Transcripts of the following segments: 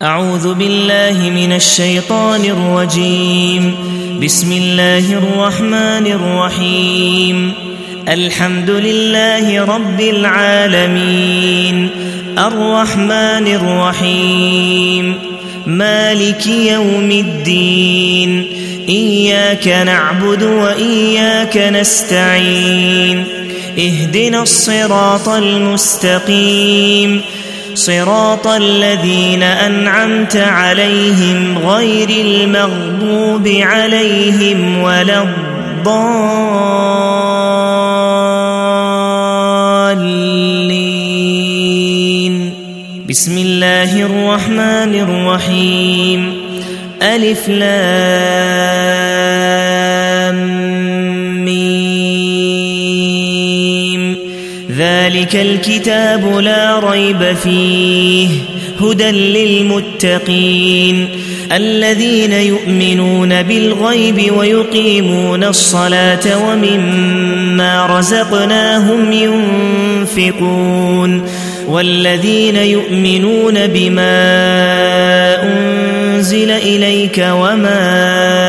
أعوذ بالله من الشيطان الرجيم. بسم الله الرحمن الرحيم. الحمد لله رب العالمين، الرحمن الرحيم، مالك يوم الدين، إياك نعبد وإياك نستعين، اهدنا الصراط المستقيم، صراط الذين أنعمت عليهم غير المغضوب عليهم ولا الضالين. بسم الله الرحمن الرحيم. ألف لام ذلك الكتاب لا ريب فيه هدى للمتقين الذين يؤمنون بالغيب ويقيمون الصلاة ومما رزقناهم ينفقون والذين يؤمنون بما أنزل إليك وما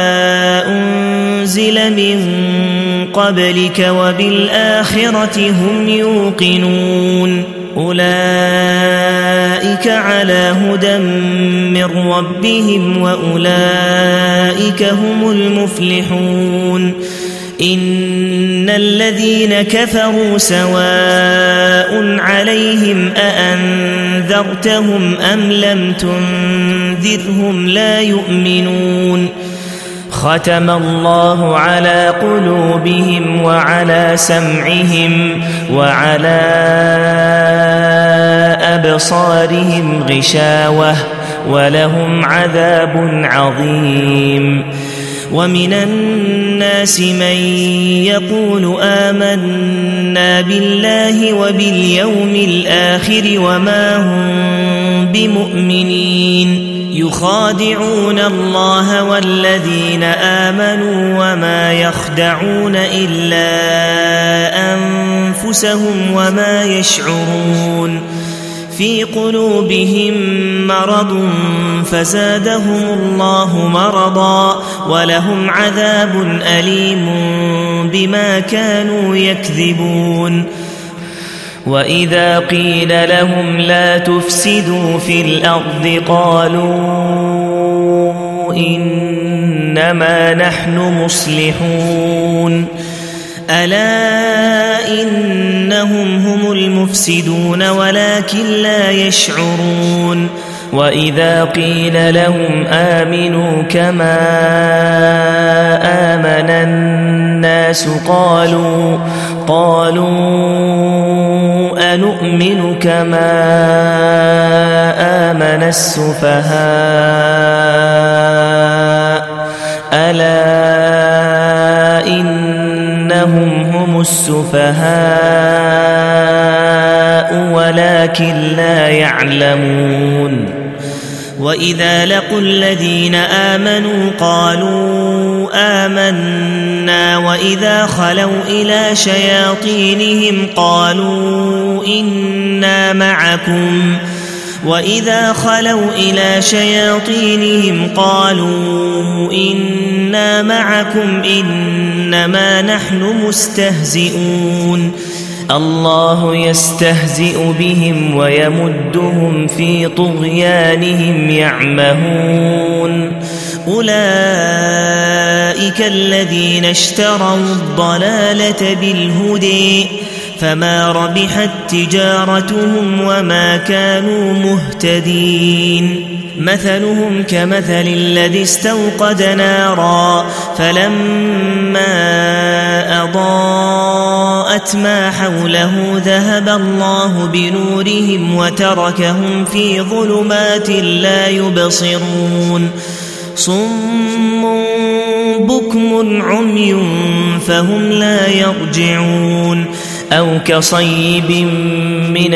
أنزل من قبلك وبالآخرة هم يوقنون أولئك على هدى من ربهم وأولئك هم المفلحون. إن الذين كفروا سواء عليهم أأنذرتهم أم لم تنذرهم لا يؤمنون. ختم الله على قلوبهم وعلى سمعهم وعلى أبصارهم غشاوة ولهم عذاب عظيم. ومن الناس من يقول آمنا بالله وباليوم الآخر وما هم بمؤمنين يخادعون الله والذين آمنوا وما يخدعون إلا أنفسهم وما يشعرون. في قلوبهم مرض فزادهم الله مرضا ولهم عذاب أليم بما كانوا يكذبون. وإذا قيل لهم لا تفسدوا في الأرض قالوا إنما نحن مصلحون ألا إنهم هم المفسدون ولكن لا يشعرون. وإذا قيل لهم آمنوا كما آمن الناس قالوا أنؤمن كما آمن السفهاء ألا إنهم هم السفهاء ولكن لا يعلمون. وإذا لقوا الذين آمنوا قالوا آمنا وإذا خلوا إلى شياطينهم قالوا إنا معكم إنما نحن مستهزئون. الله يستهزئ بهم ويمدهم في طغيانهم يعمهون. أولئك الذين اشتروا الضلالة بالهدى فما ربحت تجارتهم وما كانوا مهتدين. مثلهم كمثل الذي استوقد نارا فلما أضاءت ما حوله ذهب الله بنورهم وتركهم في ظلمات لا يبصرون. صم بكم عمي فهم لا يرجعون. أو كصيب من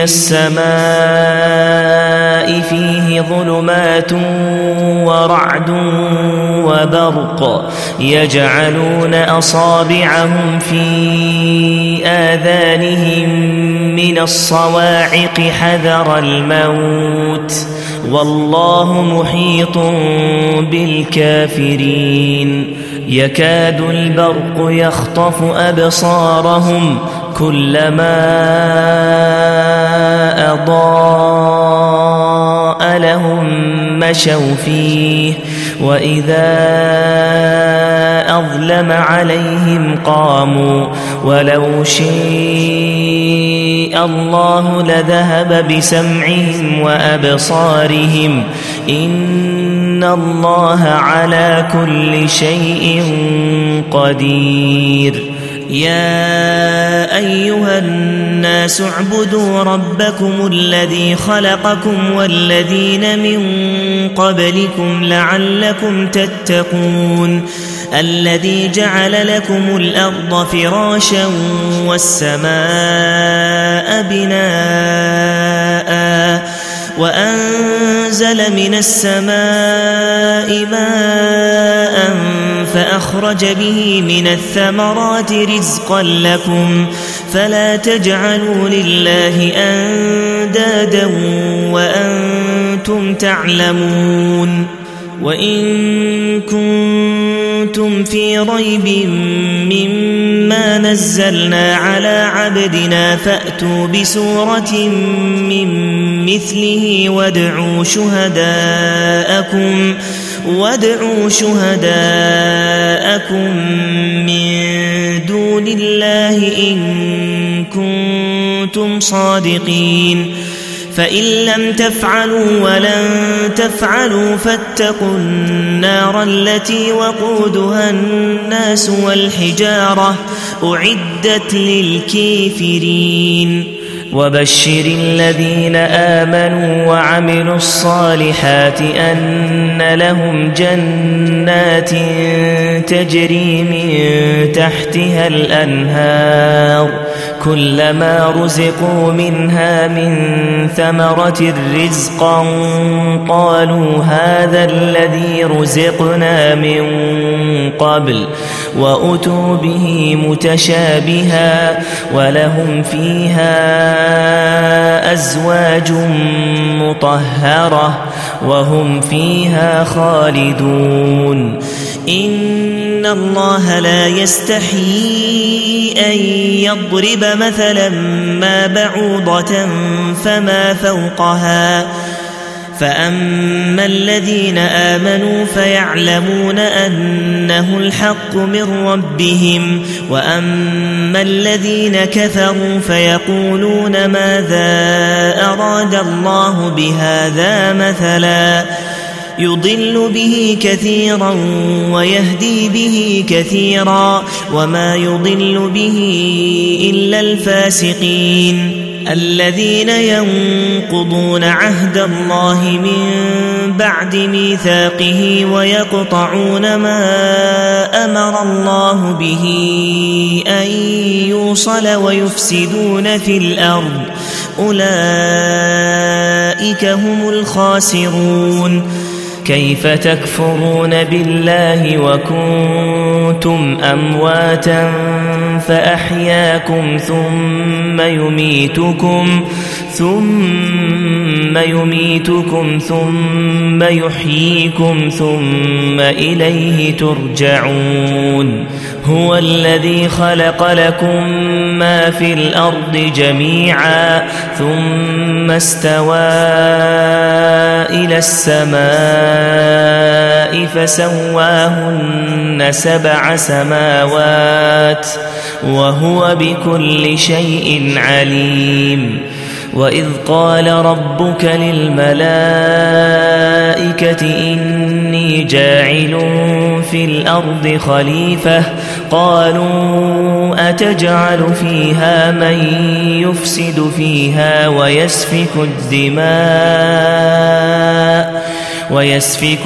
السماء فيه ظلمات ورعد وبرق يجعلون أصابعهم في آذانهم من الصواعق حذر الموت والله محيط بالكافرين يكاد البرق يخطف أبصارهم كلما أضاء لهم مشوا فيه وإذا أظلم عليهم قاموا ولو شاء الله لذهب بسمعهم وأبصارهم إن الله على كل شيء قدير يا أيها الناس اعبدوا ربكم الذي خلقكم والذين من قبلكم لعلكم تتقون الذي جعل لكم الأرض فراشا والسماء بناء وأنزل من السماء ماء فأخرج به من الثمرات رزقا لكم فلا تجعلوا لله أندادا وأنتم تعلمون وإن كنتم في ريب مما نزلنا على عبدنا فأتوا بسورة من مثله وادعوا شهداءكم من دون الله إن كنتم صادقين فإن لم تفعلوا ولن تفعلوا فاتقوا النار التي وقودها الناس والحجارة أعدت للكافرين وبشر الذين آمنوا وعملوا الصالحات أن لهم جنات تجري من تحتها الأنهار كلما رزقوا منها من ثمرة رزقا قالوا هذا الذي رزقنا من قبل وأتوا به متشابها ولهم فيها أزواج مطهرة وهم فيها خالدون إن الله لا يستحيي أن يضرب مثلا ما بعوضة فما فوقها فأما الذين آمنوا فيعلمون أنه الحق من ربهم وأما الذين كفروا فيقولون ماذا أراد الله بهذا مثلا يضل به كثيرا ويهدي به كثيرا وما يضل به إلا الفاسقين الذين ينقضون عهد الله من بعد ميثاقه ويقطعون ما أمر الله به أن يوصل ويفسدون في الأرض أولئك هم الخاسرون كيف تكفرون بالله وكنتم أمواتا فأحياكم ثم يميتكم ثم يحييكم ثم إليه ترجعون هو الذي خلق لكم ما في الأرض جميعا ثم استوى إلى السماء فسواهن 7 سماوات وهو بكل شيء عليم وإذ قال ربك للملائكة إني جاعل في الأرض خليفة قالوا أتجعل فيها من يفسد فيها ويسفك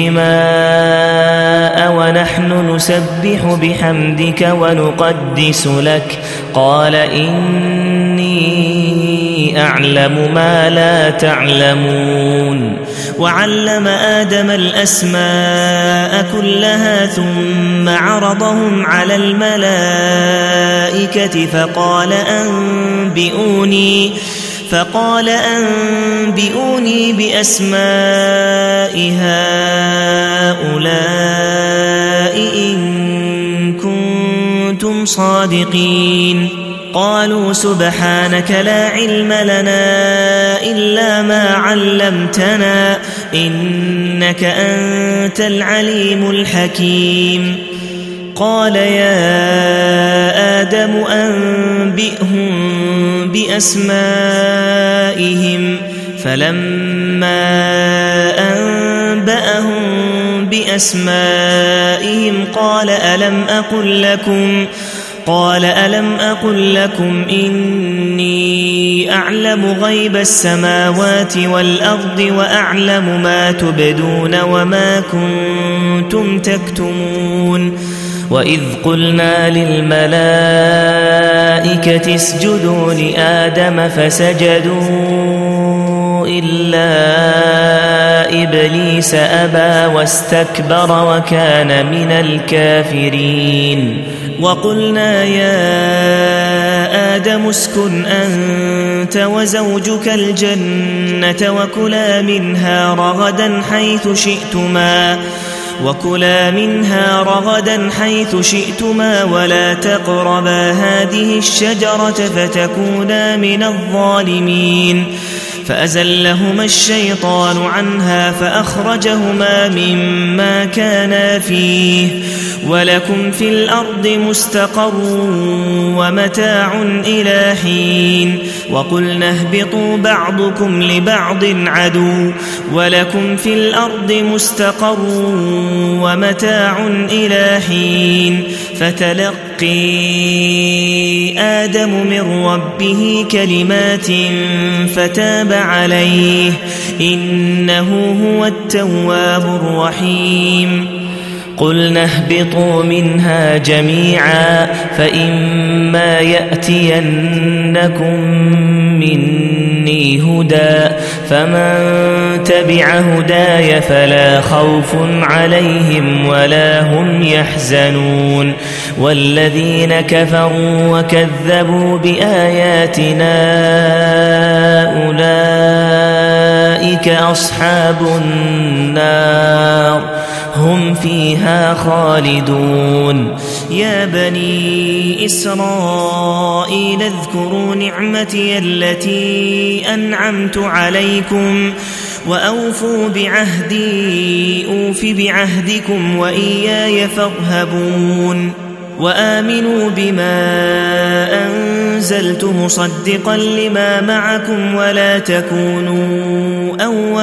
الدماء ونحن نسبح بحمدك ونقدس لك قال إني أعلم ما لا تعلمون وعلم آدم الأسماء كلها ثم عرضهم على الملائكة فقال أنبئوني بأسماء هؤلاء إن كنتم صادقين قالوا سبحانك لا علم لنا إلا ما علمتنا إنك أنت العليم الحكيم قال يا آدم أنبئهم بأسمائهم فلما أنبأهم بأسمائهم قال ألم أقل لكم إني أعلم غيب السماوات والأرض وأعلم ما تبدون وما كنتم تكتمون وإذ قلنا للملائكة اسجدوا لآدم فسجدوا إلا إبليس أبى واستكبر وكان من الكافرين وقلنا يا آدم اسكن أنت وزوجك الجنة وكلا منها رغدا حيث شئتما ولا تقربا هذه الشجرة فتكونا من الظالمين فأزلهما الشيطان عنها فأخرجهما مما كانا فيه ولكم في الأرض مستقر ومتاع إلى حين وقلنا اهبطوا بعضكم لبعض عدو ولكم في الأرض مستقر ومتاع إلى حين فتلقي آدم من ربه كلمات فتاب عليه إنه هو التواب الرحيم قلنا اهبطوا منها جميعا فإما يأتينكم مني هدى فمن تبع هداي فلا خوف عليهم ولا هم يحزنون والذين كفروا وكذبوا بآياتنا أولئك أصحاب النار هم فيها خالدون يا بني إسرائيل اذكروا نعمتي التي أنعمت عليكم وأوفوا بعهدي أوف بعهدكم وإياي فارهبون وآمنوا بما أنزلت مصدقا لما معكم ولا تكونوا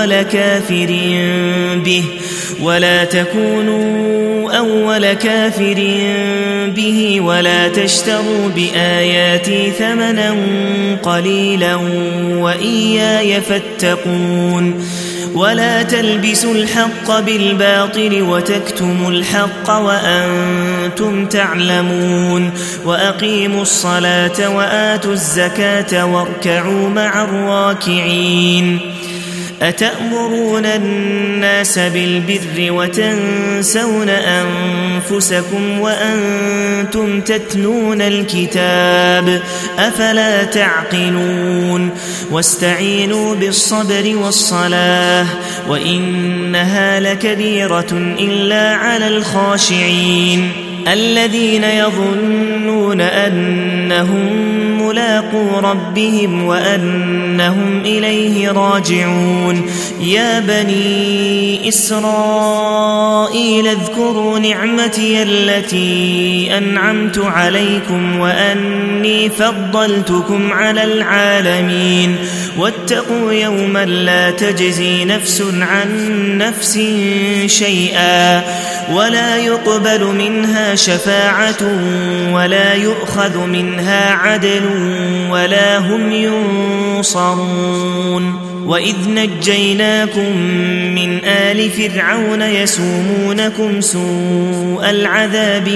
أول كافر به ولا تشتروا بآياتي ثمنا قليلا وإياي فاتقون ولا تلبسوا الحق بالباطل وتكتموا الحق وأنتم تعلمون وأقيموا الصلاة وآتوا الزكاة واركعوا مع الراكعين أتأمرون الناس بالبر وتنسون أنفسكم وأنتم تتلون الكتاب أفلا تعقلون واستعينوا بالصبر والصلاة وإنها لكبيرة إلا على الخاشعين الذين يظنون أنهم ملاقو ربهم وأنهم إليه راجعون يا بني إسرائيل اذكروا نعمتي التي أنعمت عليكم وأني فضلتكم على العالمين واتقوا يوما لا تجزي نفس عن نفس شيئا ولا يقبل منها شفاعة ولا يؤخذ منها عدل ولا هم ينصرون وإذ نجيناكم من آل فرعون يسومونكم سوء العذاب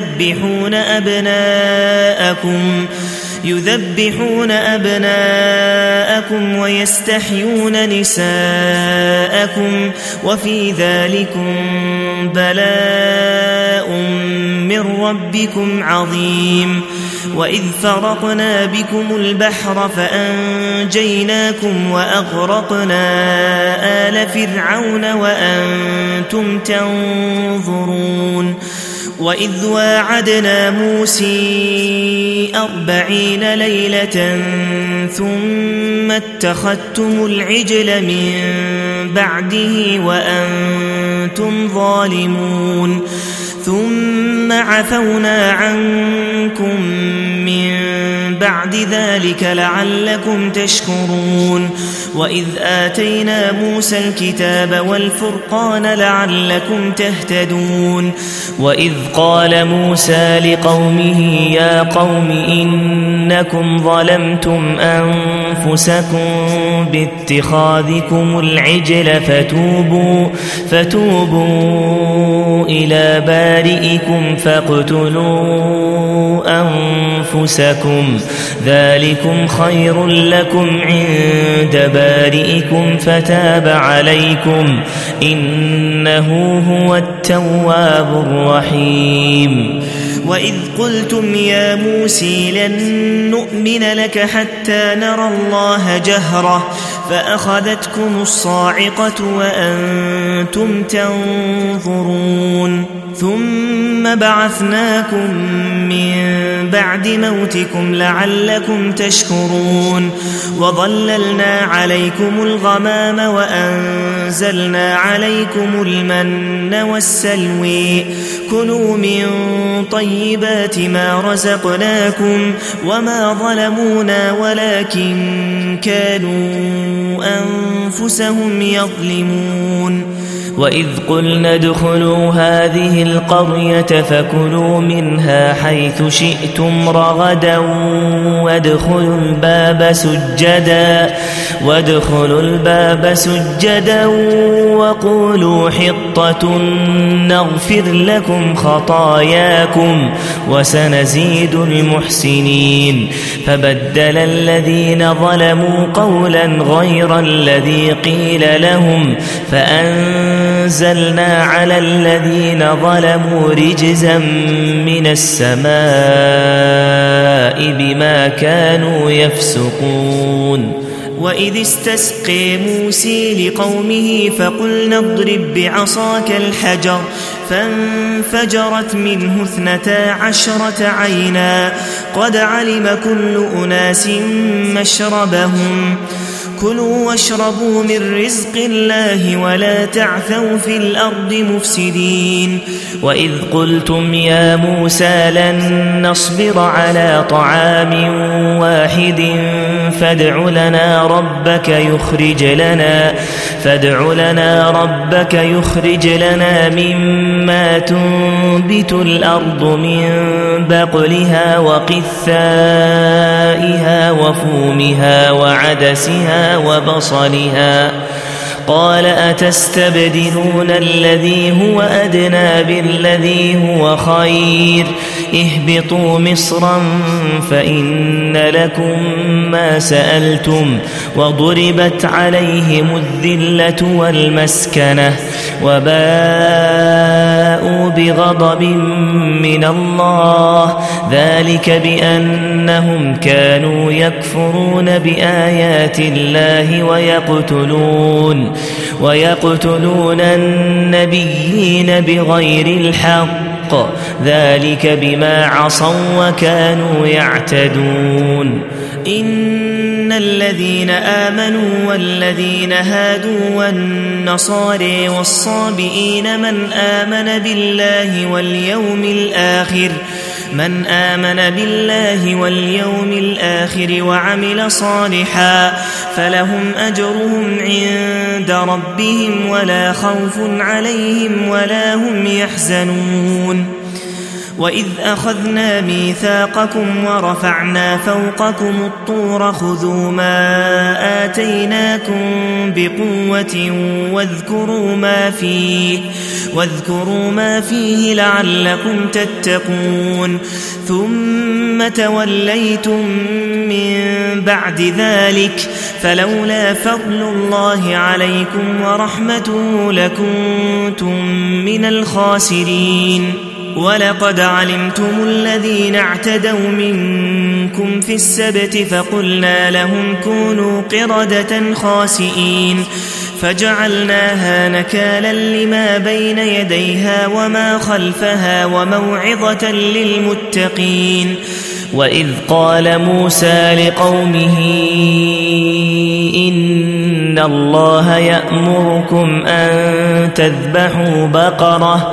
يذبحون أبناءكم ويستحيون نساءكم وفي ذلكم بلاء من ربكم عظيم وإذ فرقنا بكم البحر فأنجيناكم وأغرقنا آل فرعون وأنتم تنظرون وإذ واعدنا موسى 40 ليلة ثم اتخذتم العجل من بعده وأنتم ظالمون ثم عفونا عنكم من بعد ذلك لعلكم تشكرون وإذ آتينا موسى الكتاب والفرقان لعلكم تهتدون وإذ قال موسى لقومه يا قوم إنكم ظلمتم أنفسكم باتخاذكم العجل فتوبوا إلى بارئكم فاقتلوا أنفسكم ذلكم خير لكم عند بارئكم فتاب عليكم إنه هو التواب الرحيم وإذ قلتم يا موسى لن نؤمن لك حتى نرى الله جهرة فأخذتكم الصاعقة وأنتم تنظرون ثم بعثناكم من بعد موتكم لعلكم تشكرون وظللنا عليكم الغمام وأنزلنا عليكم المن والسلوى كلوا من طيبات ما رزقناكم وما ظلمونا ولكن كانوا أنفسهم يظلمون وإذ قلنا ادخلوا هذه القرية فكلوا منها حيث شئتم رغدا وادخلوا الباب سجدا وقولوا حطة نغفر لكم خطاياكم وسنزيد المحسنين فبدل الذين ظلموا قولا غير الذي قيل لهم فأنزلنا على الذين ظلموا رجزا من السماء بما كانوا يفسقون وإذ استسقى موسى لقومه فقلنا اضرب بعصاك الحجر فانفجرت منه 12 عينا قد علم كل أناس مشربهم كلوا واشربوا من رزق الله ولا تعثوا في الأرض مفسدين وإذ قلتم يا موسى لن نصبر على طعام واحد فادع لنا ربك يخرج لنا مما تنبت الأرض من بقلها وقثائها وفومها وعدسها وبصلها قال أتستبدلون الذي هو أدنى بالذي هو خير اهبطوا مصرا فإن لكم ما سألتم وضربت عليهم الذلة والمسكنة وباءوا بغضب من الله ذلك بأنهم كانوا يكفرون بآيات الله ويقتلون النبيين بغير الحق ذلك بما عصوا وكانوا يعتدون إن الذين آمنوا والذين هادوا والنصارى والصابئين من آمن بالله واليوم الآخر وعمل صالحا فلهم أجرهم عند ربهم ولا خوف عليهم ولا هم يحزنون وإذ أخذنا ميثاقكم ورفعنا فوقكم الطور خذوا ما آتيناكم بقوة واذكروا ما فيه لعلكم تتقون ثم توليتم من بعد ذلك فلولا فضل الله عليكم ورحمته لكنتم من الخاسرين ولقد علمتم الذين اعتدوا منكم في السبت فقلنا لهم كونوا قردة خاسئين فجعلناها نكالا لما بين يديها وما خلفها وموعظة للمتقين. وإذ قال موسى لقومه إن الله يأمركم أن تذبحوا بقرة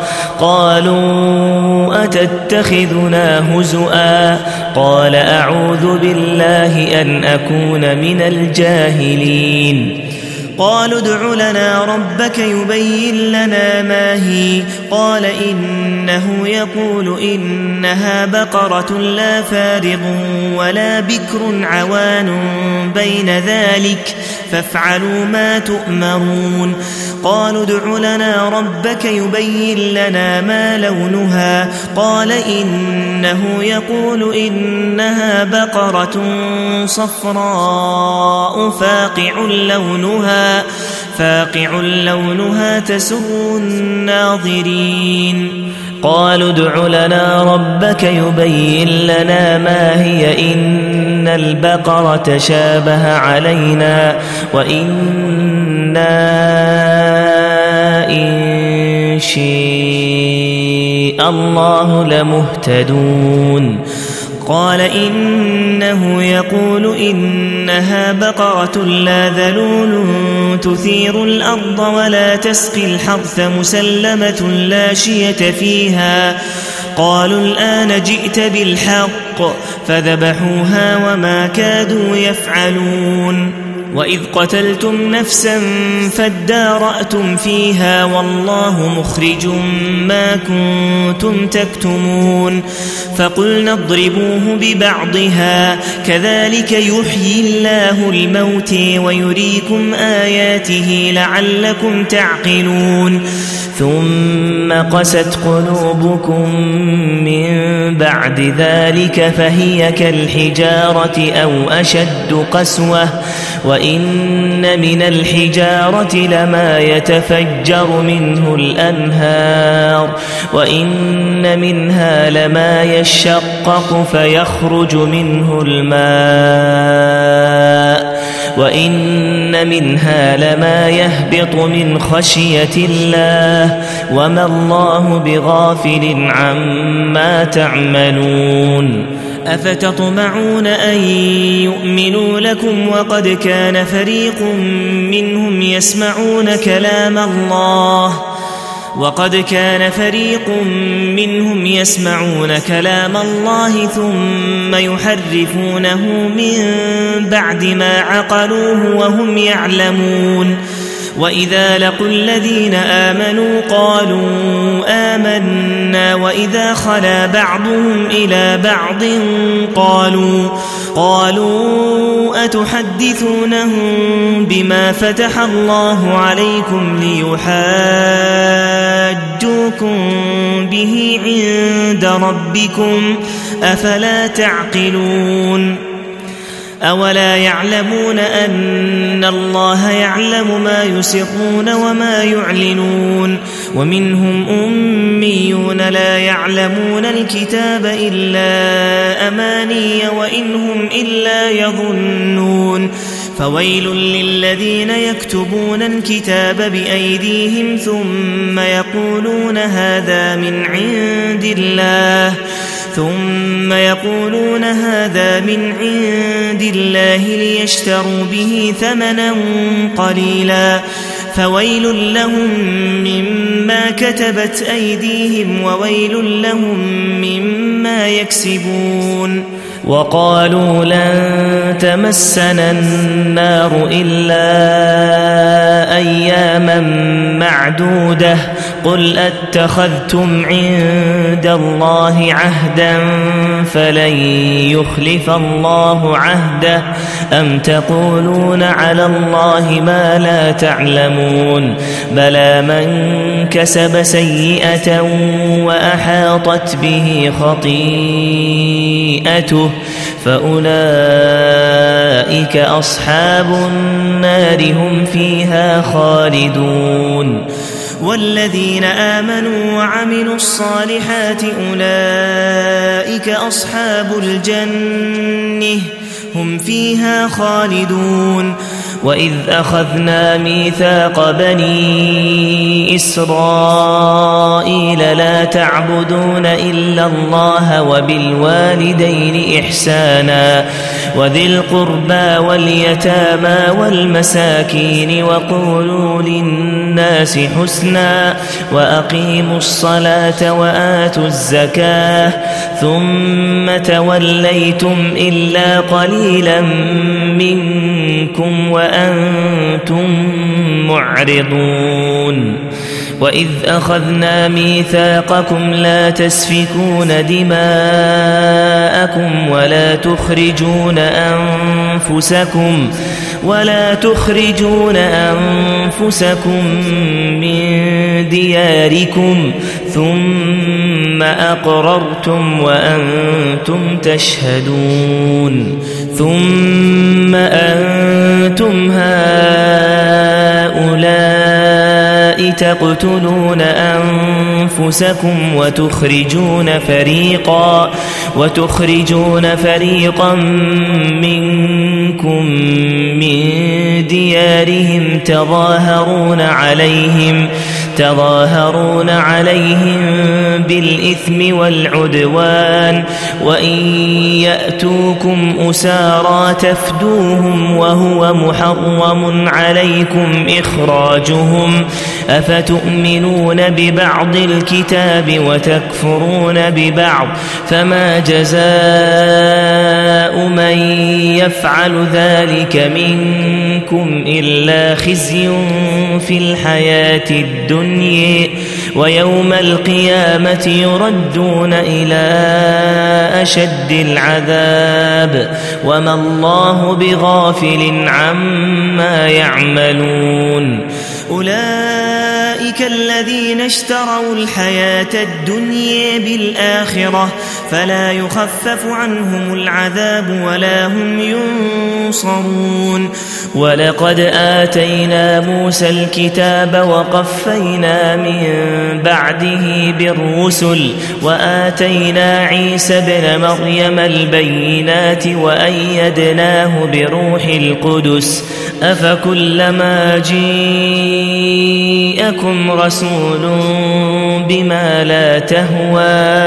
قالوا أتتخذنا هزؤا قال أعوذ بالله أن أكون من الجاهلين. قالوا ادع لنا ربك يبين لنا ما هي قال إنه يقول إنها بقرة لا فارغ ولا بكر عوان بين ذلك فافعلوا ما تؤمرون. قالوا ادع لنا ربك يبين لنا ما لونها قال إنه يقول إنها بقرة صفراء فاقع لونها تسر الناظرين. قالوا ادع لنا ربك يبين لنا ما هي إن البقرة شابه علينا وإنا إن شاء الله لمهتدون. قال إنه يقول إنها بقرة لا ذلول تثير الأرض ولا تسقي الحرث مسلمة لا شية فيها. قالوا الآن جئت بالحق فذبحوها وما كادوا يفعلون. وإذ قتلتم نفسا فادارأتم فيها والله مخرج ما كنتم تكتمون. فقلنا اضربوه ببعضها كذلك يحيي الله الموت ويريكم آياته لعلكم تعقلون. ثم قست قلوبكم من بعد ذلك فهي كالحجارة أو أشد قسوة وإن من الحجارة لما يتفجر منه الأنهار وإن منها لما يشقق فيخرج منه الماء وإن منها لما يهبط من خشية الله وما الله بغافل عما تعملون. أفتطمعون أن يؤمنوا لكم وقد كان فريق منهم يسمعون كلام الله ثم يحرفونه من بعد ما عقلوه وهم يعلمون. وإذا لقوا الذين آمنوا قالوا آمنا وإذا خلا بعضهم إلى بعض قالوا أتحدثونهم بما فتح الله عليكم ليحاجوكم به عند ربكم أفلا تعقلون. أولا يعلمون أن الله يعلم ما يسرون وما يعلنون. ومنهم أميون لا يعلمون الكتاب إلا أماني وإن هم إلا يظنون. فويل للذين يكتبون الكتاب بأيديهم ثم يقولون هذا من عند الله ليشتروا به ثمنا قليلا فويل لهم مما كتبت أيديهم وويل لهم مما يكسبون. وقالوا لن تمسنا النار إلا أياما معدودة قل أتخذتم عند الله عهدا فلن يخلف الله عهده أم تقولون على الله ما لا تعلمون. بلى من كسب سيئة وأحاطت به خطيئته فأولئك أصحاب النار هم فيها خالدون. والذين آمنوا وعملوا الصالحات أولئك أصحاب الجنة هم فيها خالدون وإذ أخذنا ميثاق بني إسرائيل لا تعبدون إلا الله وبالوالدين إحسانا وذي القربى واليتامى والمساكين وقولوا للناس حسنا وأقيموا الصلاة وآتوا الزكاة ثم توليتم إلا قليلا منكم وأنتم معرضون وإذ أخذنا ميثاقكم لا تسفكون دماءكم ولا تخرجون أنفسكم من دياركم ثم أقررتم وأنتم تشهدون ثم أنتم هؤلاء تقتلون أنفسكم وتخرجون فريقا منكم من ديارهم تظاهرون عليهم بالإثم والعدوان وإن يأتوكم أسارى تفدوهم وهو محرم عليكم إخراجهم أفتؤمنون ببعض الكتاب وتكفرون ببعض فما جزاء من يفعل ذلك منكم إلا خزي في الحياة الدنيا ويوم القيامة يردون إلى أشد العذاب وما الله بغافل عما يعملون أولئك الذين اشتروا الحياة الدنيا بالآخرة فلا يخفف عنهم العذاب ولا هم ينصرون ولقد آتينا موسى الكتاب وقفينا من بعده بالرسل وآتينا عيسى ابن مريم البينات وأيدناه بروح القدس أفكلما جاءكم رسول بما لا تهوى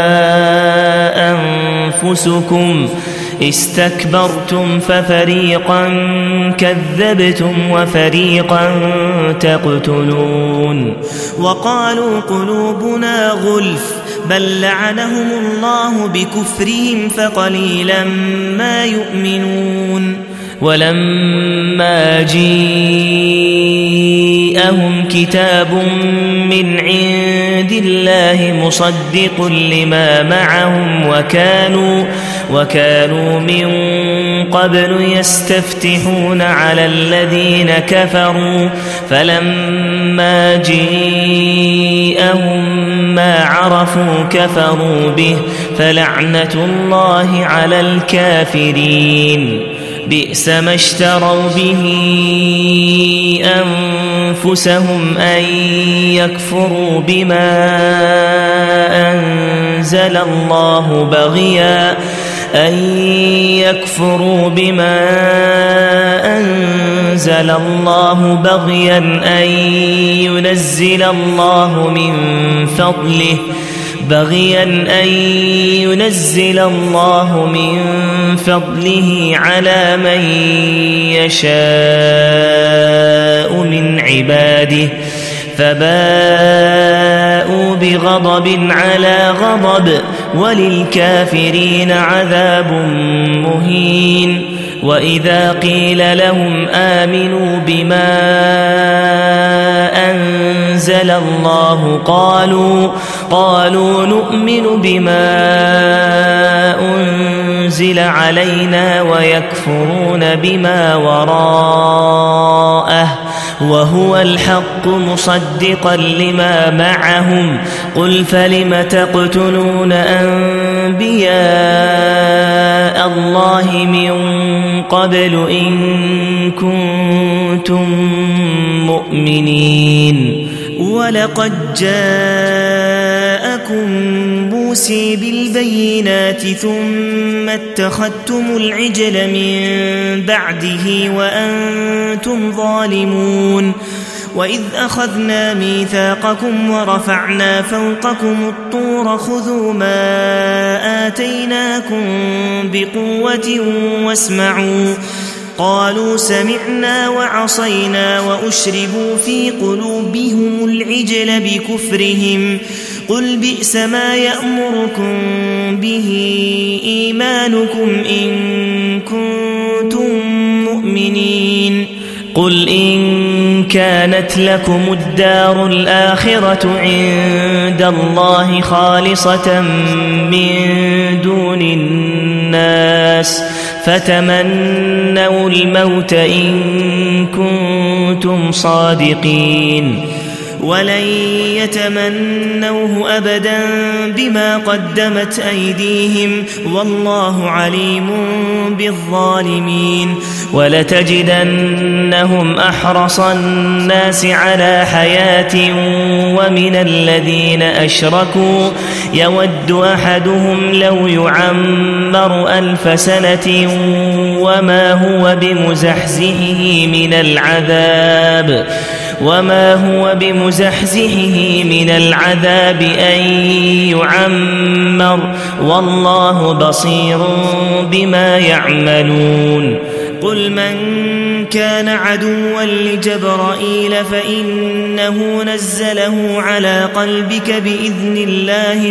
أنفسكم استكبرتم ففريقا كذبتم وفريقا تقتلون وقالوا قلوبنا غلف بل لعنهم الله بكفرهم فقليلا ما يؤمنون ولما جاءهم كتاب من عند الله مصدق لما معهم وكانوا من قبل يستفتحون على الذين كفروا فلما جاءهم ما عرفوا كفروا به فلعنة الله على الكافرين بئس ما اشتروا به أنفسهم أن يكفروا بما أنزل الله بغيا أن ينزل الله من فضله على من يشاء من عباده فباءوا بغضب على غضب وللكافرين عذاب مهين وإذا قيل لهم آمنوا بما أنزل الله قالوا نؤمن بما أنزل علينا ويكفرون بما وراءه وهو الحق مصدقا لما معهم قل فلم تقتلون أنبياء الله من قبل إن كنتم مؤمنين ولقد جاءكم موسى بالبينات ثم اتخذتم العجل من بعده وأنتم ظالمون وإذ أخذنا ميثاقكم ورفعنا فوقكم الطور خذوا ما آتيناكم بقوة واسمعوا قالوا سمعنا وعصينا وأشربوا في قلوبهم العجل بكفرهم قل بئس ما يأمركم به إيمانكم إن كنتم مؤمنين قل إن كانت لكم الدار الآخرة عند الله خالصة من دون الناس فتمنوا الموت إن كنتم صادقين ولن يتمنوه أبدا بما قدمت أيديهم والله عليم بالظالمين ولتجدنهم أحرص الناس على حياة ومن الذين أشركوا يود أحدهم لو يعمر 1000 سنة وما هو بمزحزحه من العذاب أن يعمر والله بصير بما يعملون قل من كان عدوا لجبرائيل فإنه نزله على قلبك بإذن الله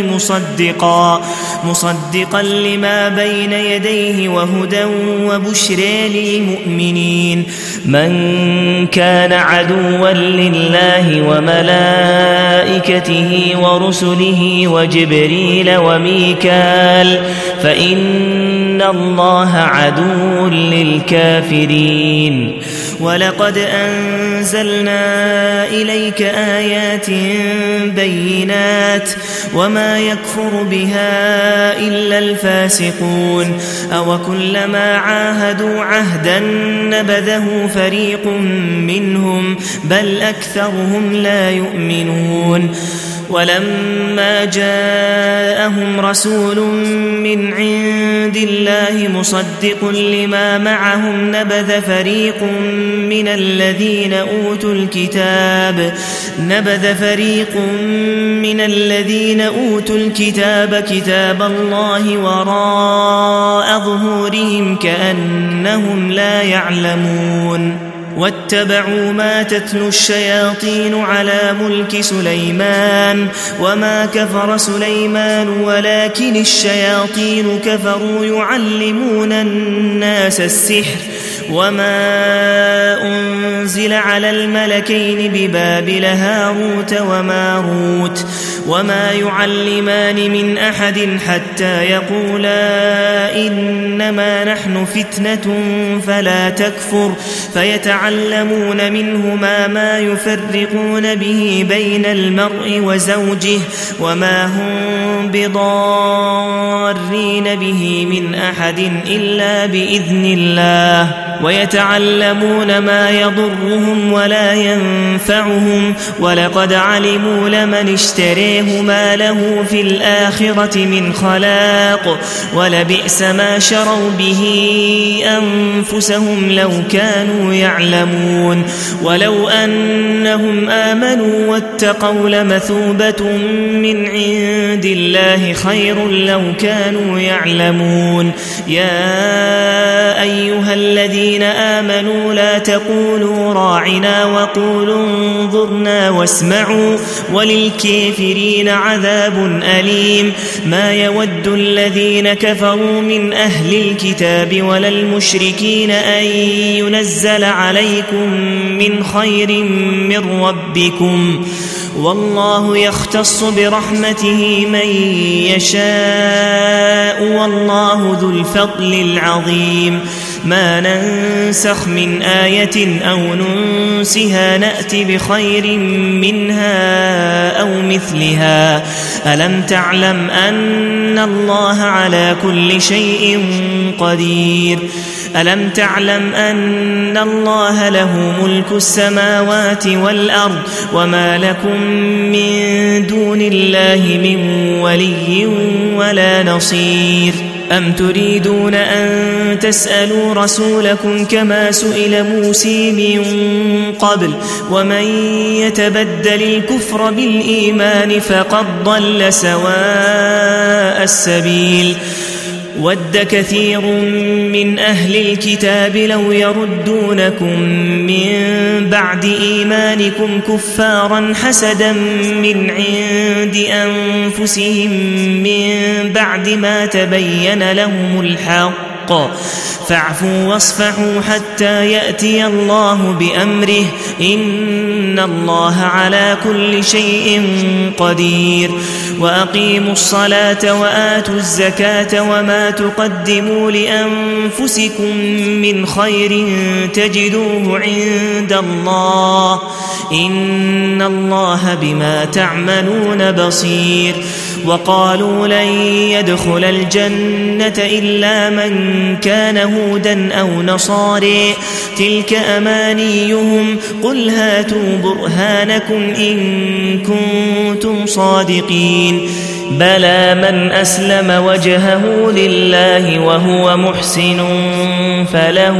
مصدقا لما بين يديه وهدى وبشرى للمؤمنين من كان عدوا لله وملائكته ورسله وجبريل وميكال فإن الله عدو للكافرين ولقد أنزلنا إليك آيات بينات وما يكفر بها إلا الفاسقون أو كلما عاهدوا عهدا نبذه فريق منهم بل أكثرهم لا يؤمنون ولما جاءهم رسول من عند الله مصدق لما معهم نبذ فريق من الذين أوتوا الكتاب كتاب الله وراء ظهورهم كأنهم لا يعلمون واتبعوا ما تتلو الشياطين على ملك سليمان وما كفر سليمان ولكن الشياطين كفروا يعلمون الناس السحر وما أنزل على الملكين ببابل هاروت وماروت وما يعلمان من أحد حتى يقولا إنما نحن فتنة فلا تكفر فيتعلمون منهما ما يفرقون به بين المرء وزوجه وما هم بضارين به من أحد إلا بإذن الله ويتعلمون ما يضرهم ولا ينفعهم ولقد علموا لمن اشتريه ما له في الآخرة من خلاق ولبئس ما شروا به أنفسهم لو كانوا يعلمون ولو أنهم آمنوا واتقوا لمثوبة من عند الله خير لو كانوا يعلمون يا أيها الذين آمنوا لا تقولوا راعنا وقولوا انظرنا واسمعوا وللكافرين عذاب أليم ما يود الذين كفروا من أهل الكتاب ولا المشركين أن ينزل عليكم من خير من ربكم والله يختص برحمته من يشاء والله ذو الفضل العظيم ما ننسخ من آية أو ننسها نأت بخير منها أو مثلها ألم تعلم أن الله على كل شيء قدير ألم تعلم أن الله له ملك السماوات والأرض وما لكم من دون الله من ولي ولا نصير أم تريدون أن تسألوا رسولكم كما سئل موسى من قبل ومن يتبدل الكفر بالإيمان فقد ضل سواء السبيل ود كثير من أهل الكتاب لو يردونكم من بعد إيمانكم كفارا حسدا من عند أنفسهم من بعد ما تبين لهم الحق فاعفوا واصفحوا حتى يأتي الله بأمره إن الله على كل شيء قدير وأقيموا الصلاة وآتوا الزكاة وما تقدموا لأنفسكم من خير تجدوه عند الله إن الله بما تعملون بصير وقالوا لن يدخل الجنة إلا من كان هودا أو نصارى تلك أمانيهم قل هاتوا برهانكم إن كنتم صادقين بلى من أسلم وجهه لله وهو محسن فله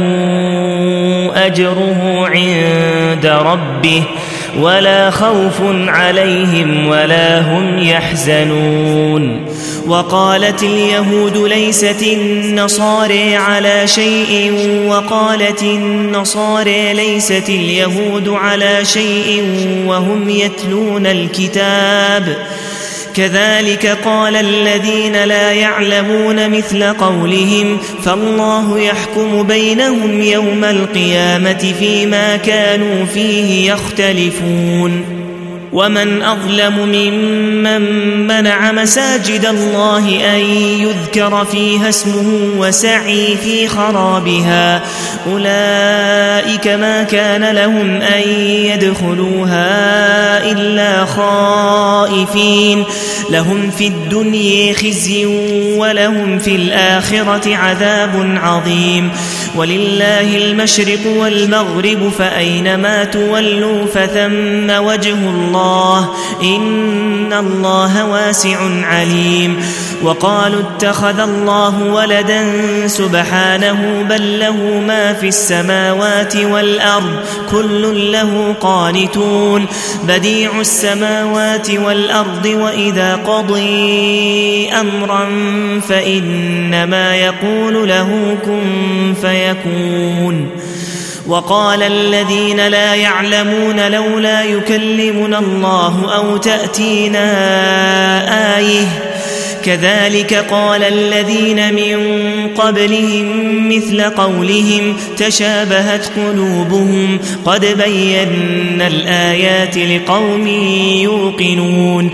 أجره عند ربه ولا خوف عليهم ولا هم يحزنون وقالت اليهود ليست النصارى على شيء وقالت النصارى ليست اليهود على شيء وهم يتلون الكتاب كذلك قال الذين لا يعلمون مثل قولهم فالله يحكم بينهم يوم القيامة فيما كانوا فيه يختلفون ومن أظلم ممن منع مساجد الله أن يذكر فيها اسمه وسعي في خرابها أولئك ما كان لهم أن يدخلوها إلا خائفين لهم في الدنيا خزي ولهم في الآخرة عذاب عظيم ولله المشرق والمغرب فأينما تولوا فثم وجه الله إن الله واسع عليم وقالوا اتخذ الله ولدا سبحانه بل له ما في السماوات والأرض كل له قانتون بديع السماوات والأرض وإذا قضي أمرا فإنما يقول له كن فيكون وقال الذين لا يعلمون لولا يكلمنا الله أو تأتينا آية كذلك قال الذين من قبلهم مثل قولهم تشابهت قلوبهم قد بينا الآيات لقوم يوقنون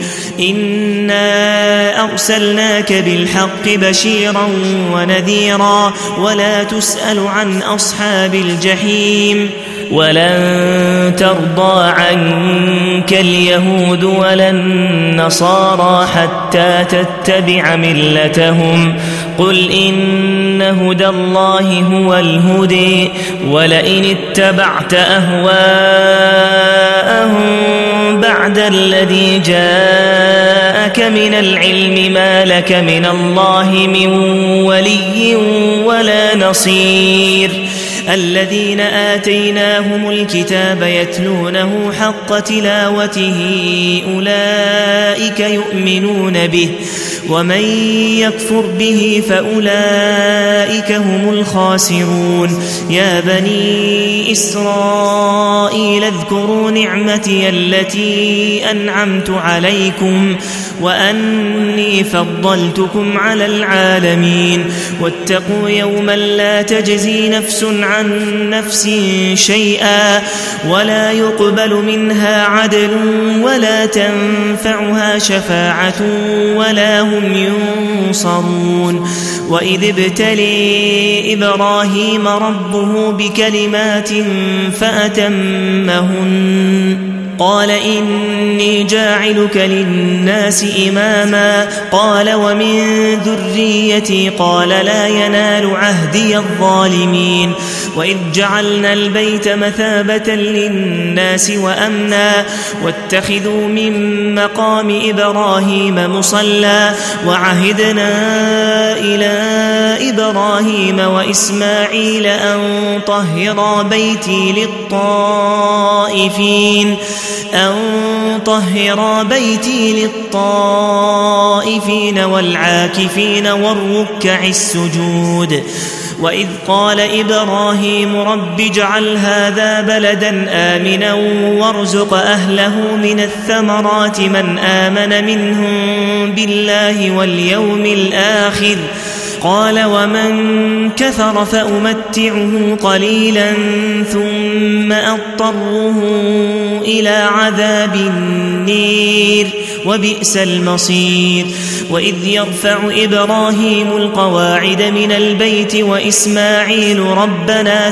إنا أرسلناك بالحق بشيرا ونذيرا ولا تسأل عن أصحاب الجحيم ولن ترضى عنك اليهود ولا النصارى حتى تتبع ملتهم قل إن هدى الله هو الهدي ولئن اتبعت أهواءهم بعد الذي جاءك من العلم ما لك من الله من ولي ولا نصير الذين آتيناهم الكتاب يتلونه حق تلاوته أولئك يؤمنون به ومن يكفر به فأولئك هم الخاسرون يا بني إسرائيل اذكروا نعمتي التي أنعمت عليكم وأني فضلتكم على العالمين واتقوا يوما لا تجزي نفس عن نفس شيئا ولا يقبل منها عدل ولا تنفعها شفاعة ولا هم ينصرون وإذ ابتلي إبراهيم ربه بكلمات فأتمهن قال إني جاعلك للناس إماما قال ومن ذريتي قال لا ينال عهدي الظالمين وإذ جعلنا البيت مثابة للناس وأمنا واتخذوا من مقام إبراهيم مصلى وعهدنا إلى إبراهيم وإسماعيل أن طهرا بيتي للطائفين والعاكفين والركع السجود وإذ قال إبراهيم رب اجعل هذا بلدا آمنا وارزق أهله من الثمرات من آمن منهم بالله واليوم الآخر قال ومن كفر فأمتعه قليلا ثم أضطره إلى عذاب النير وبئس المصير وإذ يرفع إبراهيم القواعد من البيت وإسماعيل ربنا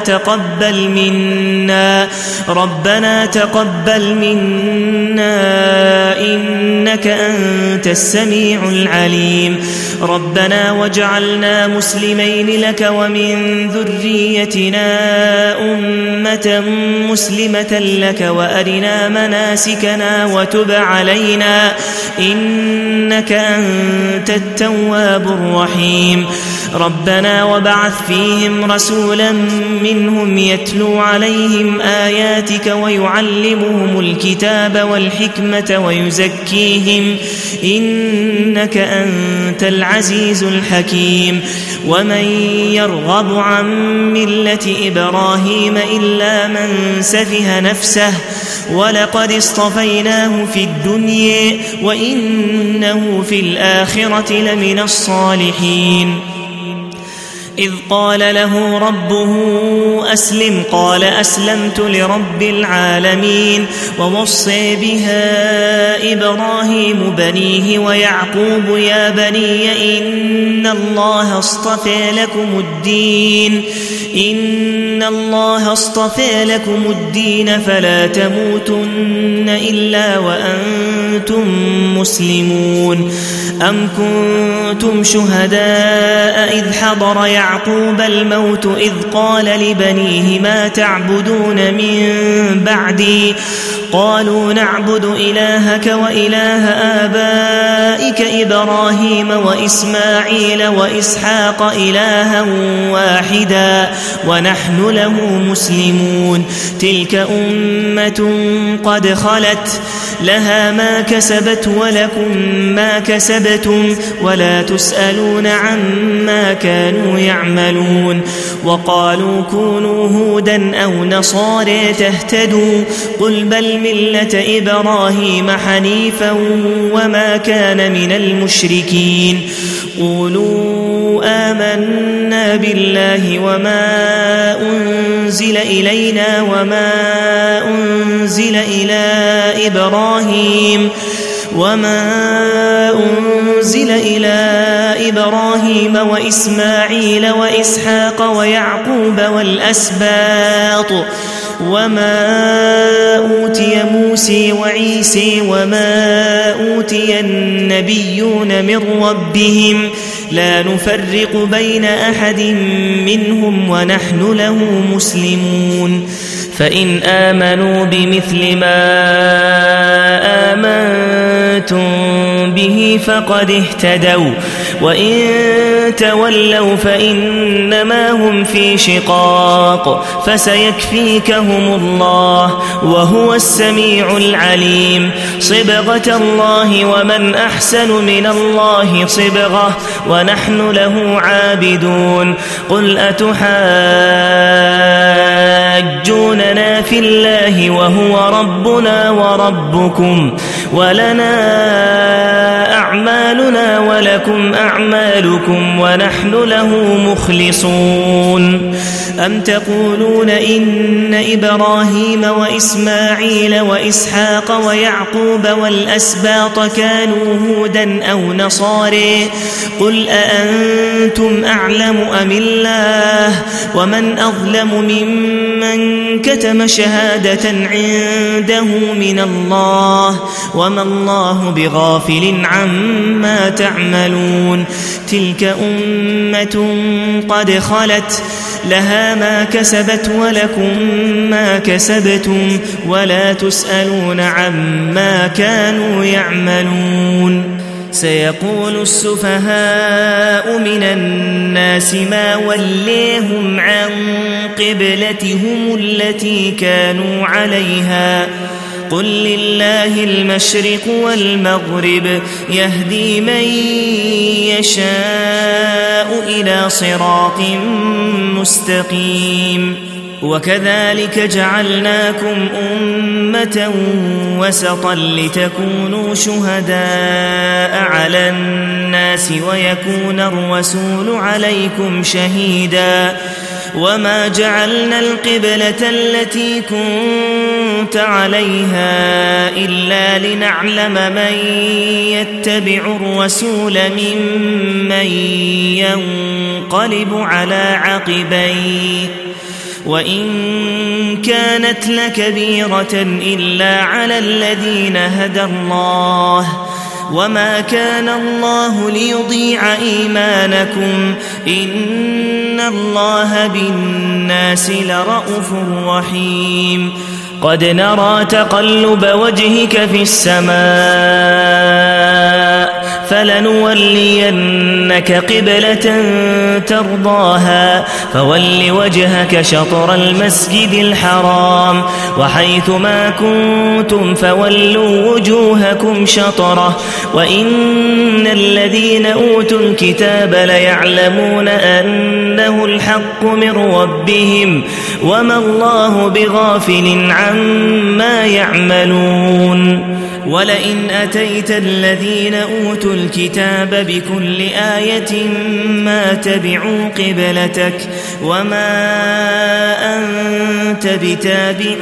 تقبل منا إنك أنت السميع العليم ربنا وجعلنا مسلمين لك ومن ذريتنا أمة مسلمة لك وأرنا مناسكنا وتب علينا إنك أنت التواب الرحيم ربنا وبعث فيهم رسولا منهم يتلو عليهم آياتك ويعلمهم الكتاب والحكمة ويزكيهم إنك أنت العزيز الحكيم ومن يرغب عن ملة إبراهيم إلا من سفه نفسه ولقد اصطفيناه في الدنيا وإنه في الآخرة لمن الصالحين إذ قال له ربه أسلم قال أسلمت لرب العالمين ووصي بها إبراهيم بنيه ويعقوب يا بني إن الله اصطفى لكم الدين فلا تموتن إلا وأنتم مسلمون أم كنتم شهداء إذ حضر يعقوب الموت إذ قال لبنيه ما تعبدون من بعدي قالوا نعبد إلهك وإله آبائك إبراهيم وإسماعيل وإسحاق إلها واحدا ونحن له مسلمون تلك أمة قد خلت لها ما كسبت ولكم ما كسبتم ولا تسألون عما كانوا يعملون وقالوا كونوا هودا أو نصارى تهتدوا قل بل ملة إبراهيم حنيفا وما كان من المشركين قولوا آمنا بالله وما أنزل إلينا وما أنزل إلى إبراهيم وإسماعيل وإسحاق ويعقوب والأسباط وما أوتي موسى وعيسى وما أوتي النبيون من ربهم لا نفرق بين أحد منهم ونحن له مسلمون فإن آمنوا بمثل ما آمنتم به فقد اهتدوا وإن تولوا فإنما هم في شقاق فسيكفيكهم الله وهو السميع العليم صبغة الله ومن أحسن من الله صبغة ونحن له عابدون قل أتحاجوننا في الله وهو ربنا وربكم ولنا أعمالنا ولكم أعمالكم ونحن له مخلصون أم تقولون إن إبراهيم وإسماعيل وإسحاق ويعقوب والأسباط كانوا هودا أو نصارى قل أأنتم أعلم أم الله ومن أظلم ممن كتم شهادة عنده من الله وما الله بغافل عما تعملون تلك أمة قد خلت لها ما كسبت ولكم ما كسبتم ولا تسألون عما كانوا يعملون سيقول السفهاء من الناس ما وليهم عن قبلتهم التي كانوا عليها قل لله المشرق والمغرب يهدي من يشاء إلى صراط مستقيم وكذلك جعلناكم أمة وسطا لتكونوا شهداء على الناس ويكون الرسول عليكم شهيدا وما جعلنا القبلة التي كنت عليها إلا لنعلم من يتبع الرسول ممن ينقلب على عقبيه وإن كانت لكبيرة إلا على الذين هدى الله وما كان الله ليضيع إيمانكم إن الله بالناس لرءوف رحيم قد نرى تقلب وجهك في السماء فلنولينك قبلة ترضاها فول وجهك شطر المسجد الحرام وحيث ما كنتم فولوا وجوهكم شطره وإن الذين أوتوا الكتاب ليعلمون أنه الحق من ربهم وما الله بغافل عما يعملون ولئن أتيت الذين أوتوا الكتاب بكل آية ما تبعوا قبلتك وما أنت بتابع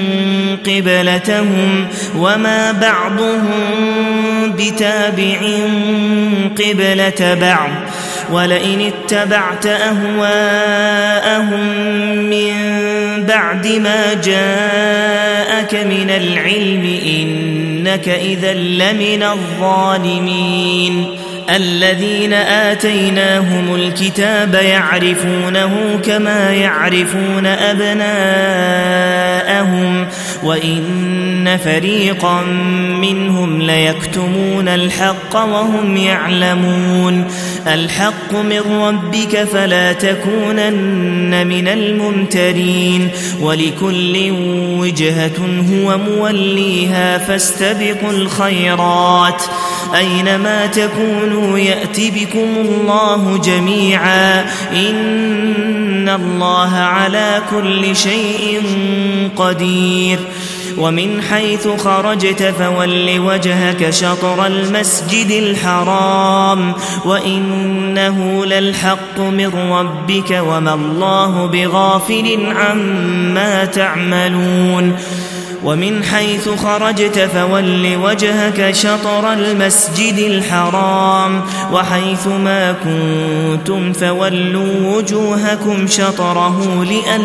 قبلتهم وما بعضهم بتابع قبلة بعض ولئن اتبعت أهواءهم من بعد ما جاءك من العلم إنك إذا لمن الظالمين الذين آتيناهم الكتاب يعرفونه كما يعرفون أبناءهم وإن فريقا منهم ليكتمون الحق وهم يعلمون الحق من ربك فلا تكونن من الممترين ولكل وجهة هو موليها فاستبقوا الخيرات أينما تكونوا يأت بكم الله جميعا إن الله على كل شيء قدير ومن حيث خرجت فول وجهك شطر المسجد الحرام وإنه للحق من ربك وما الله بغافل عما تعملون ومن حيث خرجت فول وجهك شطر المسجد الحرام وحيث ما كنتم فولوا وجوهكم شطره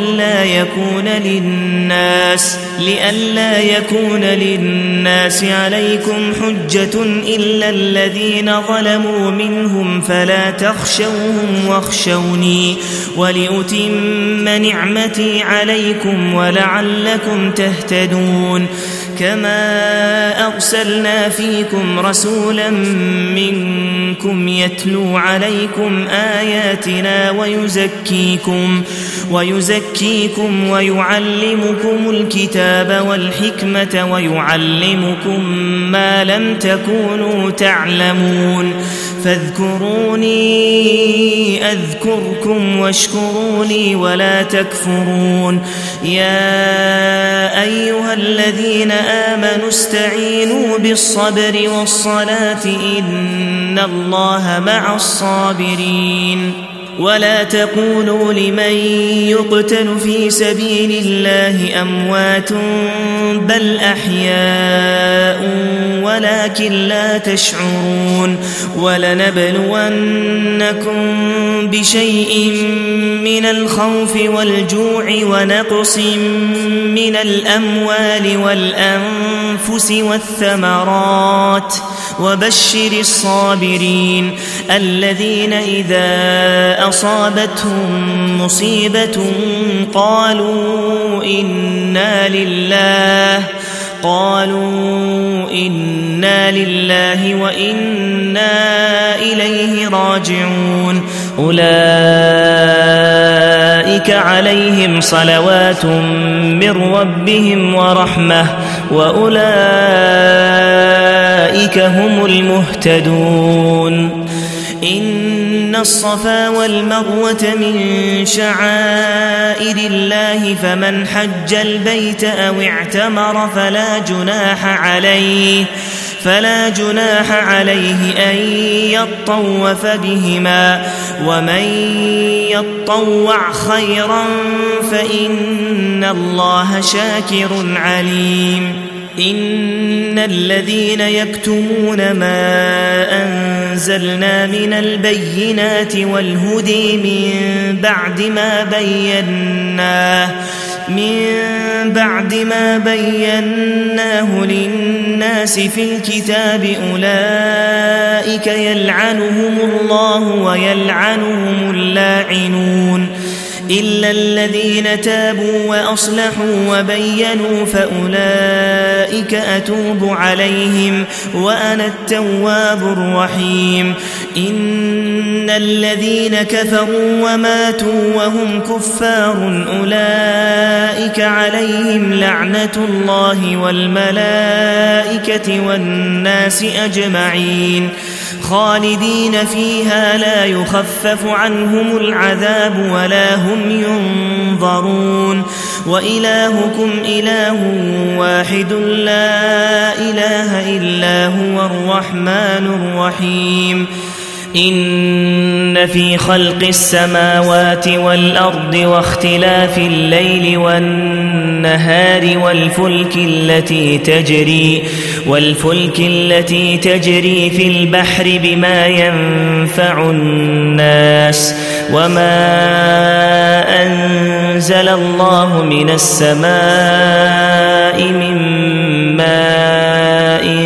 لئلا يكون للناس عليكم حجة إلا الذين ظلموا منهم فلا تخشوهم واخشوني ولأتم نعمتي عليكم ولعلكم تهتدون كما أرسلنا فيكم رسولا منكم يتلو عليكم آياتنا ويزكيكم ويعلمكم الكتاب والحكمة ويعلمكم ما لم تكونوا تعلمون فاذكروني أذكركم واشكروا لي ولا تكفرون يا أيها الذين آمنوا استعينوا بالصبر والصلاة إن الله مع الصابرين ولا تقولوا لمن يقتل في سبيل الله أموات بل أحياء ولكن لا تشعرون ولنبلونكم بشيء من الخوف والجوع ونقص من الأموال والأنفس والثمرات وبشر الصابرين الذين إذا أصابتهم مصيبة قالوا إنا لله وإنا إليه راجعون أولئك عليهم صلوات من ربهم ورحمة وأولئك هم المهتدون إن الصفا والمروة من شعائر الله فمن حج البيت أو اعتمر فلا جناح عليه أن يطوف بهما ومن يطوع خيرا فإن الله شاكر عليم إن الذين يكتمون ما أنزلنا من البينات والهدي من بعد ما بيناه للناس في الكتاب أولئك يلعنهم الله ويلعنهم اللاعنون إلا الذين تابوا وأصلحوا وبينوا فأولئك أتوب عليهم وأنا التواب الرحيم إن الذين كفروا وماتوا وهم كفار أولئك عليهم لعنة الله والملائكة والناس أجمعين خالدين فيها لا يخفف عنهم العذاب ولا هم ينظرون وإلهكم إله واحد لا إله إلا هو الرحمن الرحيم إن في خلق السماوات والأرض واختلاف الليل والنهار والفلك التي تجري في البحر بما ينفع الناس وما أنزل الله من السماء من ماء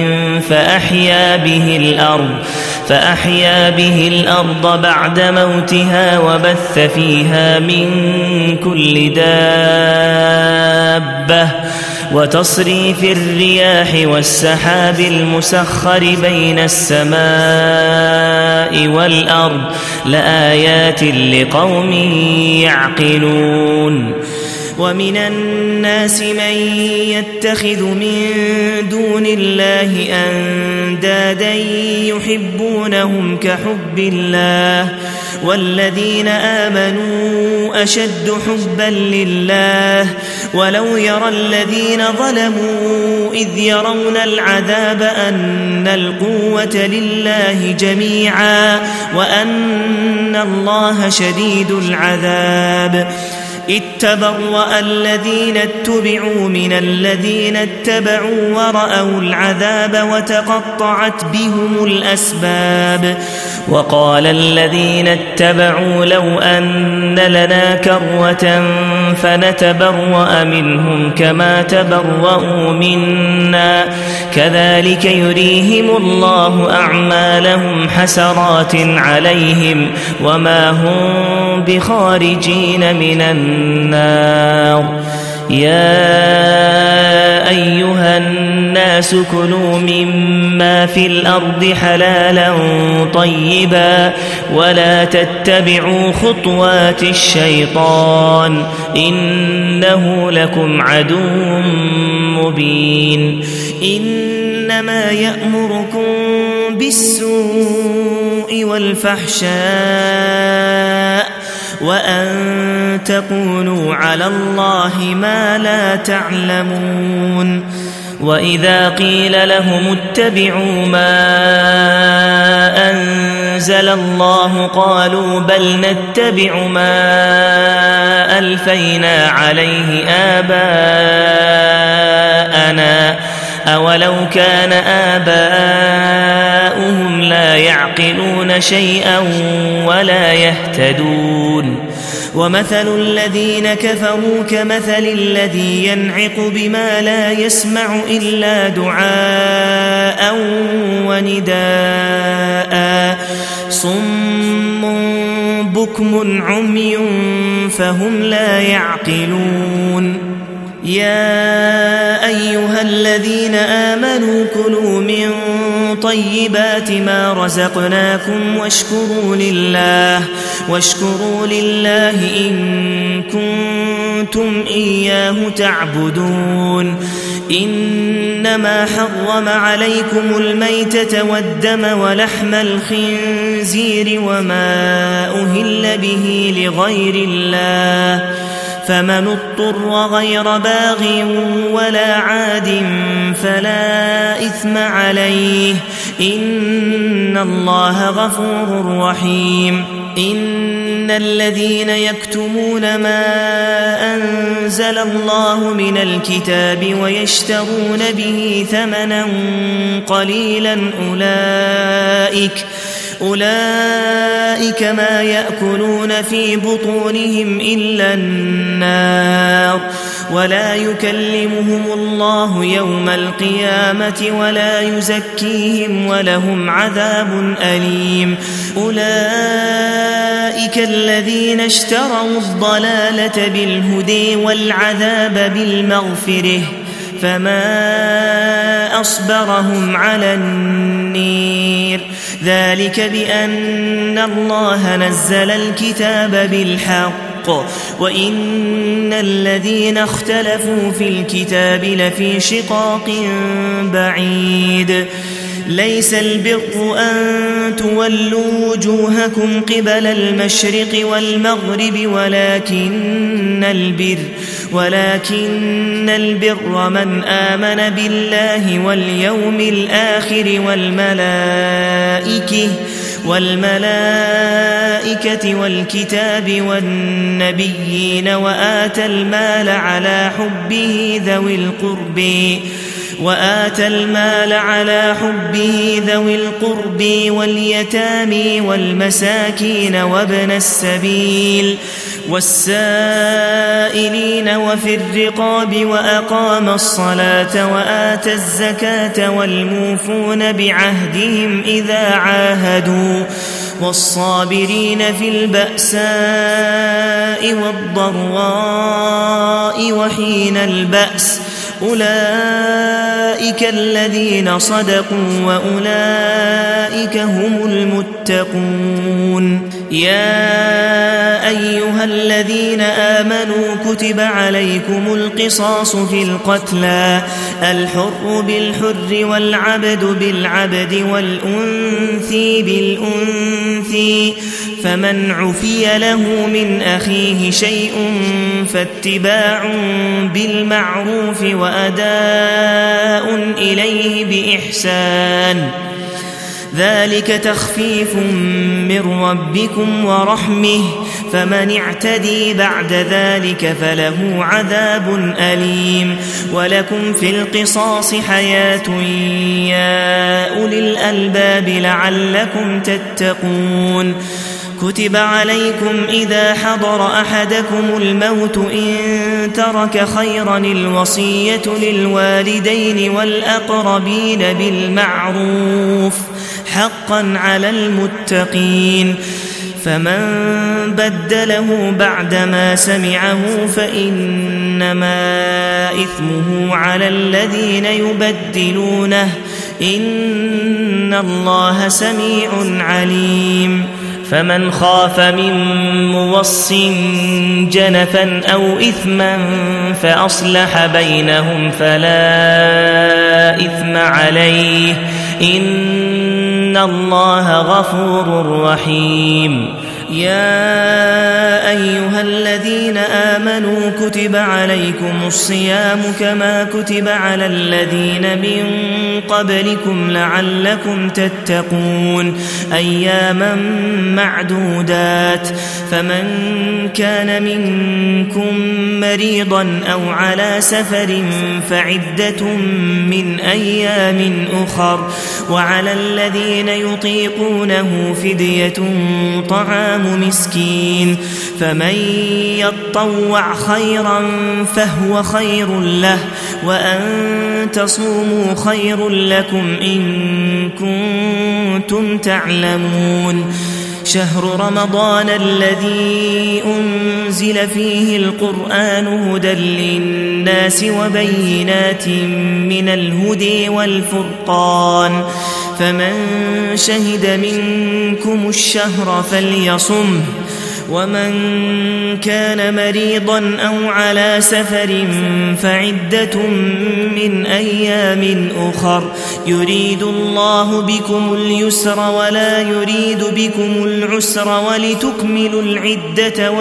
فأحيا به الأرض بعد موتها وبث فيها من كل دابة وتصريف الرياح والسحاب المسخر بين السماء والأرض لآيات لقوم يعقلون ومن الناس من يتخذ من دون الله أندادا يحبونهم كحب الله والذين آمنوا أشد حبا لله ولو يرى الذين ظلموا إذ يرون العذاب أن القوة لله جميعا وأن الله شديد العذاب اتبرأ الذين اتبعوا من الذين اتبعوا ورأوا العذاب وتقطعت بهم الأسباب وقال الذين اتبعوا لو أن لنا كرة فنتبرأ منهم كما تبرأوا منا كذلك يريهم الله أعمالهم حسرات عليهم وما هم بخارجين من النار يا أيها الناس كلوا مما في الأرض حلالا طيبا ولا تتبعوا خطوات الشيطان إنه لكم عدو مبين إنما يأمركم بالسوء والفحشاء وأن تقولوا على الله ما لا تعلمون وإذا قيل لهم اتبعوا ما أنزل أنزل الله قالوا بل نتبع ما ألفينا عليه آباءنا أولو كان آباؤهم لا يعقلون شيئا ولا يهتدون ومثل الذين كفروا كمثل الذي ينعق بما لا يسمع إلا دعاء ونداء صم بكم عمي فهم لا يعقلون يا أيها الذين آمنوا كلوا من طيبات ما رزقناكم واشكروا لله إن كنتم إياه تعبدون إنما حرم عليكم الميتة والدم ولحم الخنزير وما أهل به لغير الله فمن اضطر غير باغ ولا عاد فلا إثم عليه إن الله غفور رحيم إن الذين يكتمون ما أنزل الله من الكتاب ويشترون به ثمنا قليلا أولئك ما يأكلون في بطونهم إلا النار ولا يكلمهم الله يوم القيامة ولا يزكيهم ولهم عذاب أليم أولئك الذين اشتروا الضلالة بالهدى والعذاب بالمغفرة فما أصبرهم على النير ذلك بأن الله نزل الكتاب بالحق وإن الذين اختلفوا في الكتاب لفي شقاق بعيد ليس البر أن تولوا وجوهكم قبل المشرق والمغرب ولكن البر من آمن بالله واليوم الآخر والملائكة والكتاب والنبيين وآتى المال على حبه ذوي القرب واليتامى والمساكين وابن السبيل والسائلين وفي الرقاب وأقام الصلاة وآتى الزكاة والموفون بعهدهم إذا عاهدوا والصابرين في البأساء والضراء وحين البأس أولئك الذين صدقوا وأولئك هم المتقون يا أيها الذين آمنوا كتب عليكم القصاص في القتلى الحر بالحر والعبد بالعبد والأنثى بالأنثى فمن عفي له من أخيه شيء فاتباع بالمعروف وأداء إليه بإحسان ذلك تخفيف من ربكم ورحمة فمن اعتدي بعد ذلك فله عذاب أليم ولكم في القصاص حياة يا أولي الألباب لعلكم تتقون كتب عليكم إذا حضر أحدكم الموت إن ترك خيرا الوصية للوالدين والأقربين بالمعروف حقا على المتقين فمن بدله بعدما سمعه فإنما إثمه على الذين يبدلونه إن الله سميع عليم فمن خاف من موص جنفا أو إثما فأصلح بينهم فلا إثم عليه إن الله غفور رحيم يا أيها الذين آمنوا كتب عليكم الصيام كما كتب على الذين من قبلكم لعلكم تتقون أياما معدودات فمن كان منكم مريضا أو على سفر فعدة من أيام أخر وعلى الذين يطيقونه فدية طعام مسكين فمن يطوع خيرا فهو خير له وأن تصوموا خير لكم إن كنتم تعلمون شهر رمضان الذي أنزل فيه القرآن هدى للناس وبينات من الهدى والفرقان فمن شهد منكم الشهر فليصمه ومن كان مريضا أو على سفر فعدة من أيام أخر يريد الله بكم اليسر ولا يريد بكم العسر ولتكملوا العدة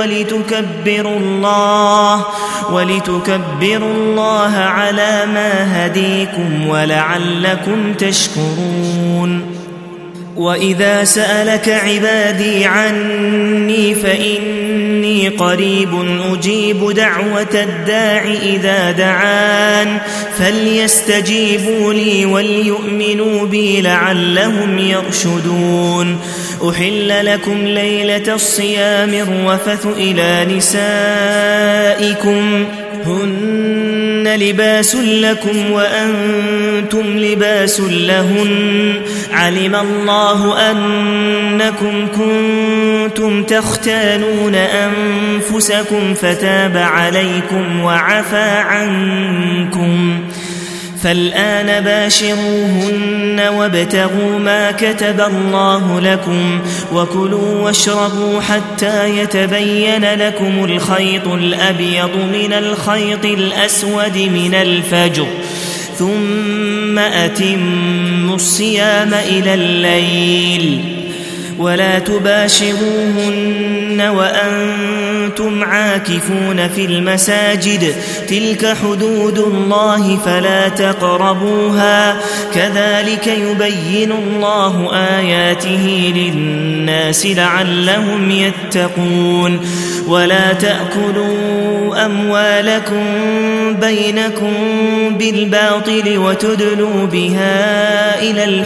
ولتكبروا الله على ما هديكم ولعلكم تشكرون وإذا سألك عبادي عني فإني قريب أجيب دعوة الداع إذا دعان فليستجيبوا لي وليؤمنوا بي لعلهم يرشدون أحل لكم ليلة الصيام الرفث إلى نسائكم هن لباس لكم وأنتم لباس لهن علم الله أنكم كنتم تختانون أنفسكم فتاب عليكم وعفى عنكم فالآن باشروهن وابتغوا ما كتب الله لكم وكلوا واشربوا حتى يتبين لكم الخيط الأبيض من الخيط الأسود من الفجر ثم أتموا الصيام إلى الليل ولا تباشروهن وأنتم عاكفون في المساجد تلك حدود الله فلا تقربوها كذلك يبين الله آياته للناس لعلهم يتقون ولا تأكلوا أموالكم بينكم بالباطل وتدلوا بها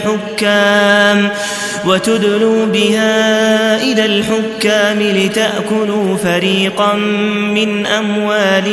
إلى الحكام لتأكلوا فريقا من أموال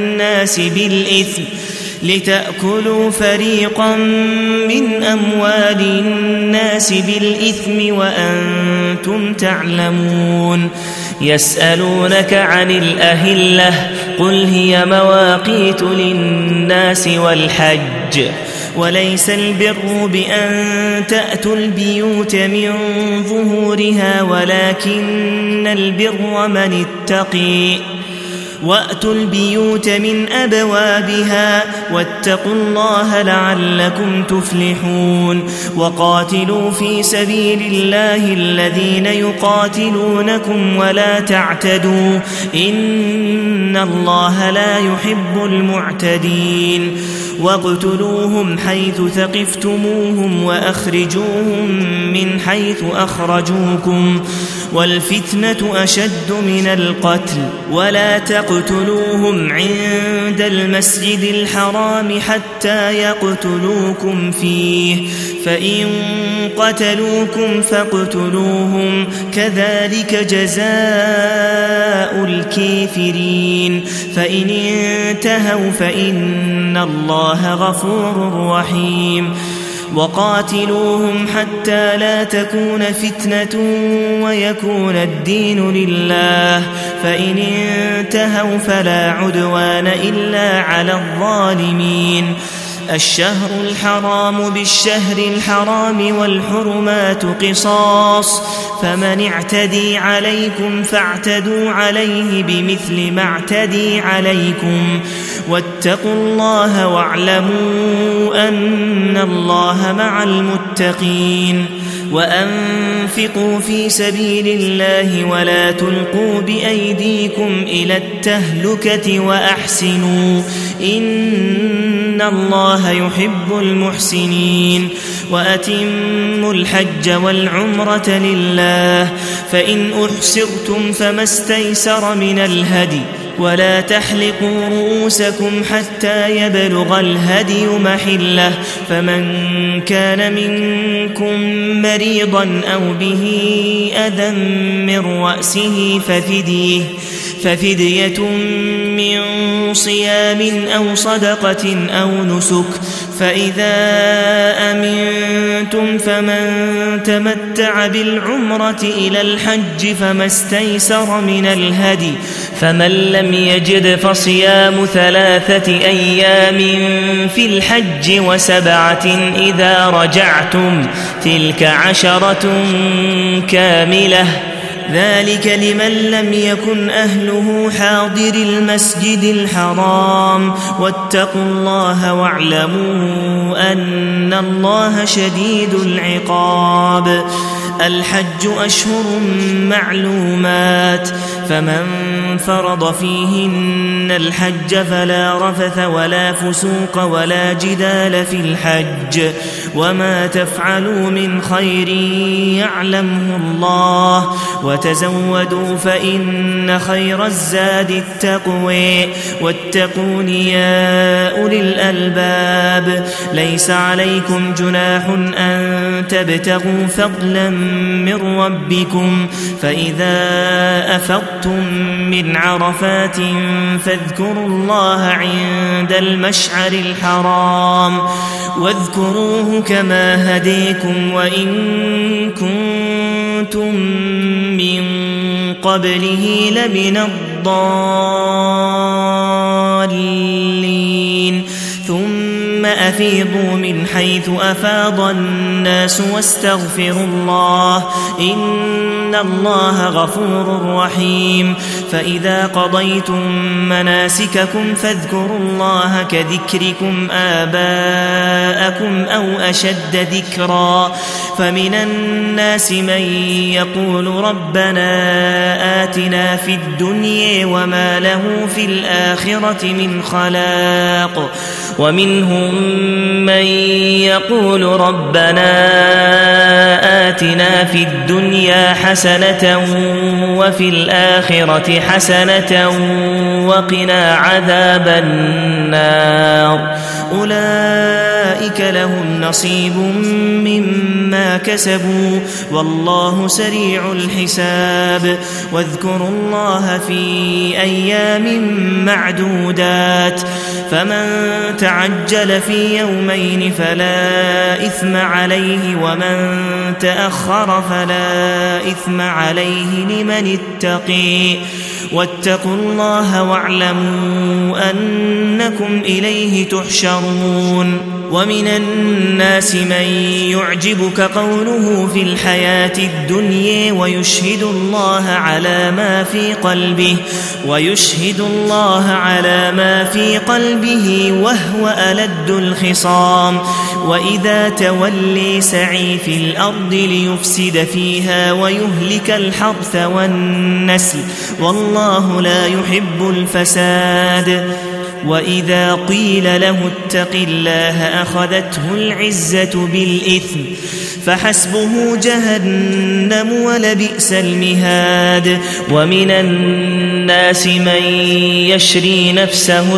الناس بالإثم وأنتم تعلمون يسألونك عن الأهلة قل هي مواقيت للناس والحج وليس البر بأن تأتوا البيوت من ظهورها ولكن البر من اتقي وأتوا البيوت من أبوابها واتقوا الله لعلكم تفلحون وقاتلوا في سبيل الله الذين يقاتلونكم ولا تعتدوا إن الله لا يحب المعتدين واقتلوهم حيث ثقفتموهم وأخرجوهم من حيث أخرجوكم والفتنة أشد من القتل ولا تقتلوهم عند المسجد الحرام حتى يقتلوكم فيه فإن قتلوكم فاقتلوهم كذلك جزاء الكافرين فإن انتهوا فإن الله غفور رحيم وقاتلوهم حتى لا تكون فتنة ويكون الدين لله فإن انتهوا فلا عدوان إلا على الظالمين الشهر الحرام بالشهر الحرام والحرمات قصاص فمن اعتدي عليكم فاعتدوا عليه بمثل ما اعتدي عليكم واتقوا الله واعلموا أن الله مع المتقين وأنفقوا في سبيل الله ولا تلقوا بأيديكم إلى التهلكة وأحسنوا إن الله يحب المحسنين وأتموا الحج والعمرة لله فإن أحصرتم فما استيسر من الهدي ولا تحلقوا رؤوسكم حتى يبلغ الهدي محله فمن كان منكم مريضا أو به أذى من رأسه ففدية من صيام أو صدقة أو نسك فإذا أمنتم فمن تمتع بالعمرة إلى الحج فما استيسر من الهدي فمن لم يجد فصيام 3 أيام في الحج و7 إذا رجعتم تلك 10 كاملة ذلك لمن لم يكن أهله حاضر المسجد الحرام واتقوا الله واعلموا أن الله شديد العقاب الحج أشهر معلومات فمن فرض فيهن الحج فلا رفث ولا فسوق ولا جدال في الحج وما تفعلوا من خير يعلمه الله وتزودوا فإن خير الزاد التقوى واتقون يا أولي الألباب ليس عليكم جناح أن تبتغوا فضلا من ربكم فإذا أفضتم من عرفات فاذكروا الله عند المشعر الحرام واذكروه كما هديكم وإن كنتم من قبله لمن الضالين ثم أفيضوا من حيث أفاض الناس واستغفروا الله إن الله غفور رحيم فإذا قضيتم مناسككم فاذكروا الله كذكركم آباءكم أو أشد ذكرا فمن الناس من يقول ربنا آتنا في الدنيا وما له في الآخرة من خلاق ومنهم من يقول ربنا آتنا في الدنيا حسنة وفي الآخرة حسنة وقنا عذاب النار أولئك لهم نصيب مما كسبوا والله سريع الحساب واذكروا الله في أيام معدودات فمن تعجل في يومين فلا إثم عليه ومن تأخر فلا إثم عليه لمن اتقي واتقوا الله واعلموا أنكم إليه تحشرون ومن الناس من يعجبك قوله في الحياة الدنيا ويشهد الله على ما في قلبه وهو ألد الخصام وإذا تولي سعي في الأرض ليفسد فيها ويهلك الحرث والنسل والله لا يحب الفساد وإذا قيل له اتق الله أخذته العزة بالإثم فحسبه جهنم ولبئس المهاد ومن الناس من يشري نفسه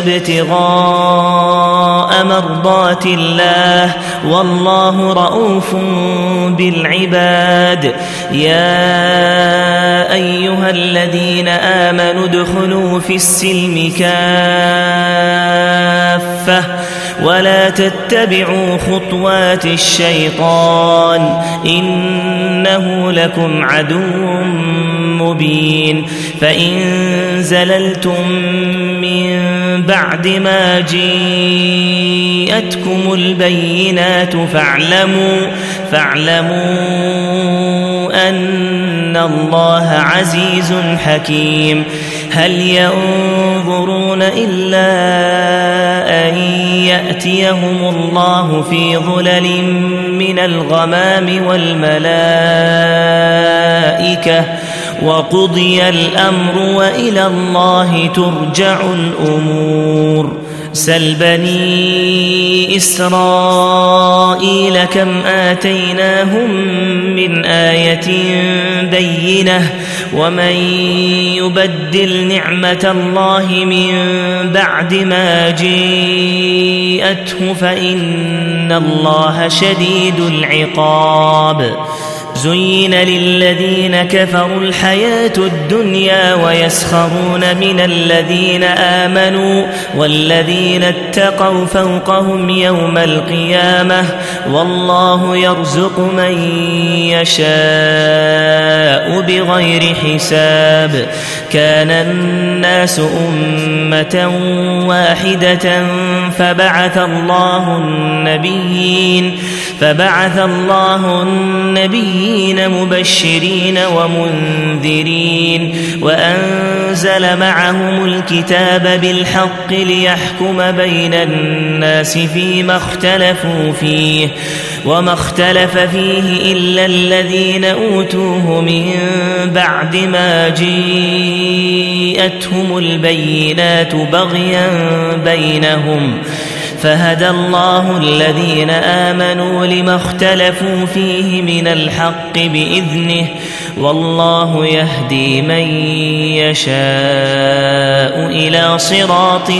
ابتغاء مرضات الله والله رؤوف بالعباد يا أيها الذين آمنوا ادخلوا في السلم كافة ولا تتبعوا خطوات الشيطان إنه لكم عدو مبين فإن زللتم من بعد ما جاءتكم البينات فاعلموا أن الله عزيز حكيم هل ينظرون إلا أن يأتيهم الله في ظلل من الغمام والملائكة وقضي الأمر وإلى الله ترجع الأمور سل بني إسرائيل كم آتيناهم من آية بينة ومن يبدل نعمة الله من بعد ما جاءته فإن الله شديد العقاب زين للذين كفروا الحياة الدنيا ويسخرون من الذين آمنوا والذين اتقوا فوقهم يوم القيامة والله يرزق من يشاء بغير حساب كان الناس أمة واحدة فبعث الله النبيين مبشرين ومنذرين وأنزل معهم الكتاب بالحق ليحكم بين الناس فيما اختلفوا فيه وما اختلف فيه إلا الذين أوتوه من بعد ما جاءتهم البينات بغيا بينهم فهدى الله الذين آمنوا لما اختلفوا فيه من الحق بإذنه والله يهدي من يشاء إلى صراط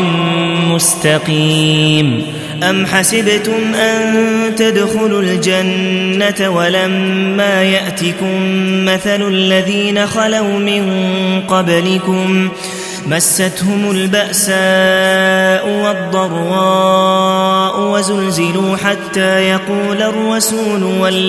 مستقيم أم حسبتم أن تدخلوا الجنة ولما يأتكم مثل الذين خلوا من قبلكم مستهم البأساء والضراء وزلزلوا حتى يقول الرسول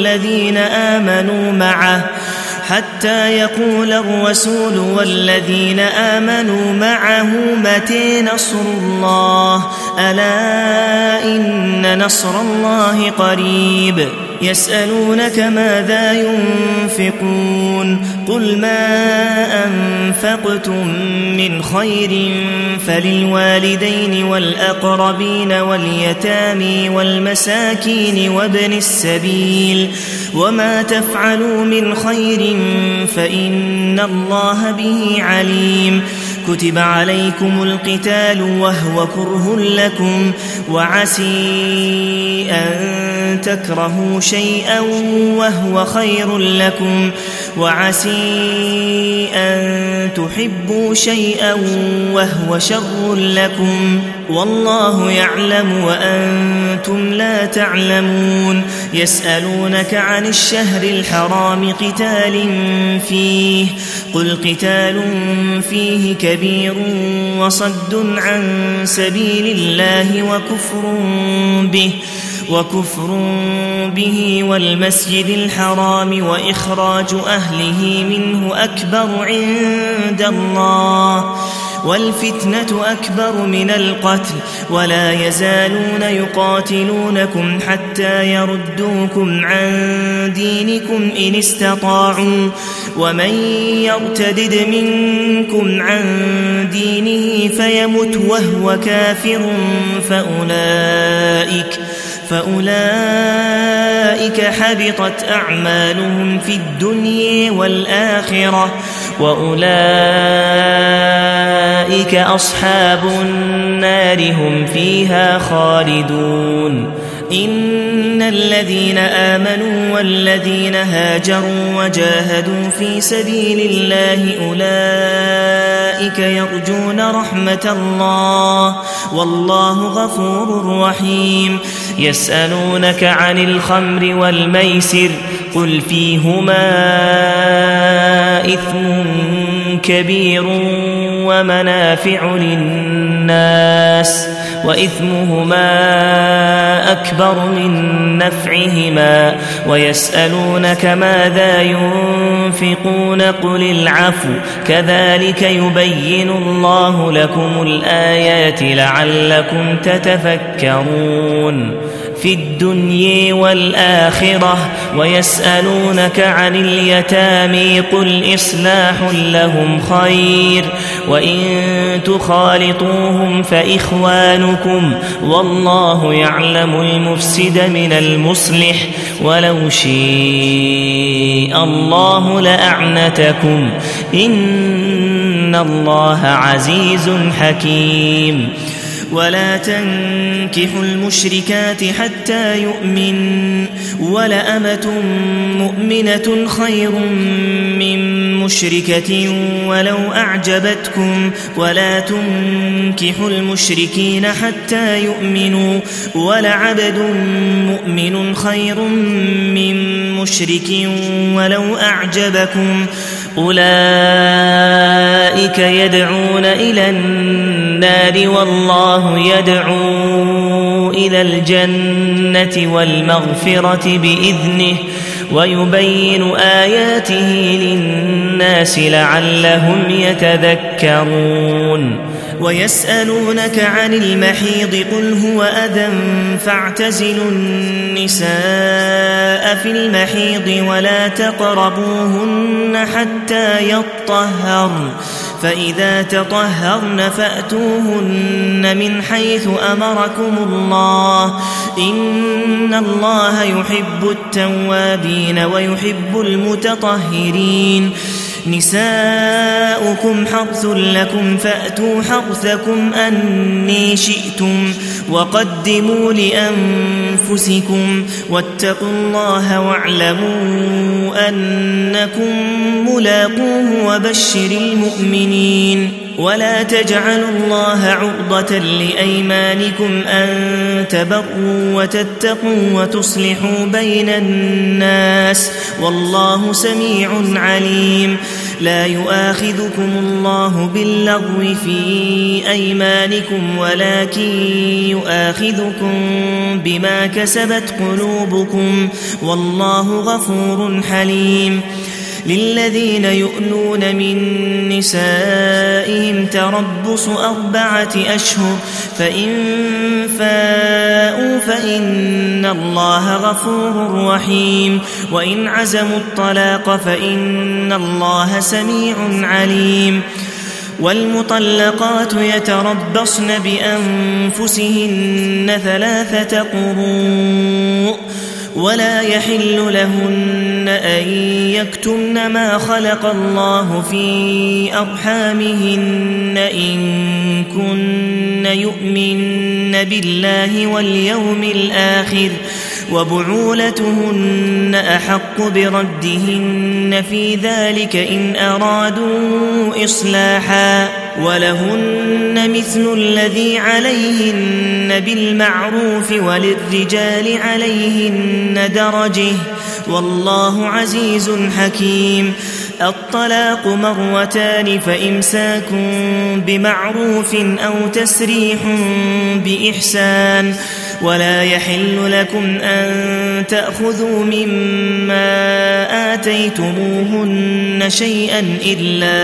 والذين آمنوا معه متى نصر الله ألا إن نصر الله قريب يسألونك ماذا ينفقون قل ما أنفقتم من خير فللوالدين والأقربين واليتامى والمساكين وابن السبيل وما تفعلوا من خير فإن الله به عليم كتب عليكم القتال وهو كره لكم وعسى أن تكرهوا شيئا وهو خير لكم وعسى أن تحبوا شيئا وهو شر لكم والله يعلم وأنتم لا تعلمون يسألونك عن الشهر الحرام قتال فيه قل قتال فيه كبير وصد عن سبيل الله وكفر به والمسجد الحرام وإخراج أهله منه أكبر عند الله والفتنة أكبر من القتل ولا يزالون يقاتلونكم حتى يردوكم عن دينكم إن استطاعوا ومن يرتدد منكم عن دينه فيمت وهو كافر فأولئك حبطت أعمالهم في الدنيا والآخرة وأولئك أصحاب النار هم فيها خالدون إن الذين آمنوا والذين هاجروا وجاهدوا في سبيل الله أولئك يرجون رحمة الله والله غفور رحيم يسألونك عن الخمر والميسر قل فيهما إثم كبير ومنافع للناس وإثمهما أكبر من نفعهما ويسألونك ماذا ينفقون قل العفو كذلك يبين الله لكم الآيات لعلكم تتفكرون في الدنيا والآخرة ويسألونك عن اليتامى قل إصلاح لهم خير وإن تخالطوهم فإخوانكم والله يعلم المفسد من المصلح ولو شاء الله لأعنتكم إن الله عزيز حكيم ولا تنكحوا المشركات حتى يؤمن ولأمة مؤمنة خير من مشركة ولو أعجبتكم ولا تنكحوا المشركين حتى يؤمنوا ولعبد مؤمن خير من مشرك ولو أعجبكم أولئك يدعون إلى النار والله يدعو إلى الجنة والمغفرة بإذنه ويبين آياته للناس لعلهم يتذكرون ويسألونك عن المحيض قل هو أذى فاعتزلوا النساء في المحيض ولا تقربوهن حتى يطهرن فإذا تطهرن فأتوهن من حيث أمركم الله إن الله يحب التوابين ويحب المتطهرين نساؤكم حرث لكم فأتوا حرثكم أني شئتم وقدموا لأنفسكم واتقوا الله واعلموا أنكم ملاقوه وبشر المؤمنين ولا تجعلوا الله عرضة لأيمانكم أن تبروا وتتقوا وتصلحوا بين الناس والله سميع عليم لا يؤاخذكم الله باللغو في أيمانكم ولكن يؤاخذكم بما كسبت قلوبكم والله غفور حليم للذين يؤلون من نسائهم تربص 4 أشهر فإن فاءوا فإن الله غفور رحيم وإن عزموا الطلاق فإن الله سميع عليم والمطلقات يتربصن بأنفسهن 3 قروء ولا يحل لهن أن يكتمن ما خلق الله في أرحامهن إن كن يؤمن بالله واليوم الآخر وبعولتهن أحق بردهن في ذلك إن أرادوا إصلاحا ولهن مثل الذي عليهن بالمعروف وللرجال عليهن درجة والله عزيز حكيم الطلاق 2 فإمساك بمعروف أو تسريح بإحسان ولا يحل لكم أن تأخذوا مما آتيتموهن شيئا إلا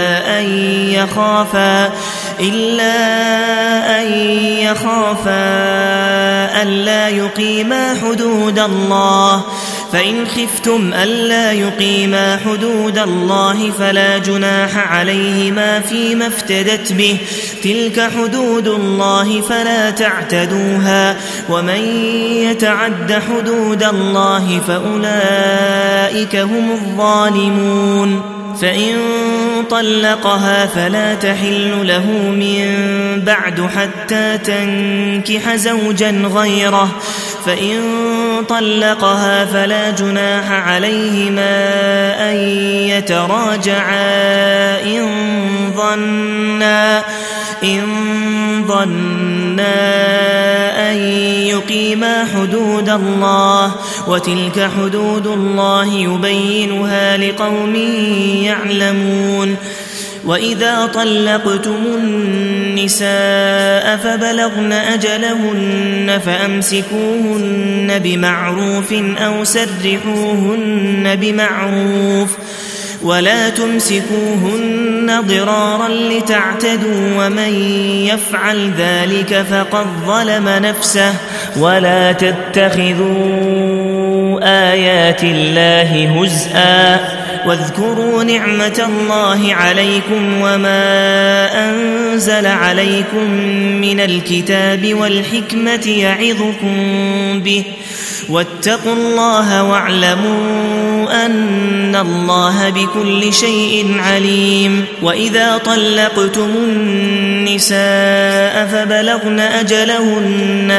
أن يخافا ألا يقيما حدود الله فإن خفتم ألا يقيما حدود الله فلا جناح عليهما فيما افتدت به تلك حدود الله فلا تعتدوها ومن يتعد حدود الله فأولئك هم الظالمون فإن طلقها فلا تحل له من بعد حتى تنكح زوجا غيره فإن طلقها فلا جناح عليهما أن يتراجعا إن ظنا أن يقيما حدود الله وتلك حدود الله يبينها لقوم يعلمون وإذا طلقتم النساء فبلغن أجلهن فأمسكوهن بمعروف أو سرحوهن بمعروف ولا تمسكوهن ضرارا لتعتدوا ومن يفعل ذلك فقد ظلم نفسه ولا تتخذوا آيات الله هزءا واذكروا نعمة الله عليكم وما أنزل عليكم من الكتاب والحكمة يعظكم به واتقوا الله واعلموا أن الله بكل شيء عليم. وإذا طلقتم النساء فبلغن أجلهن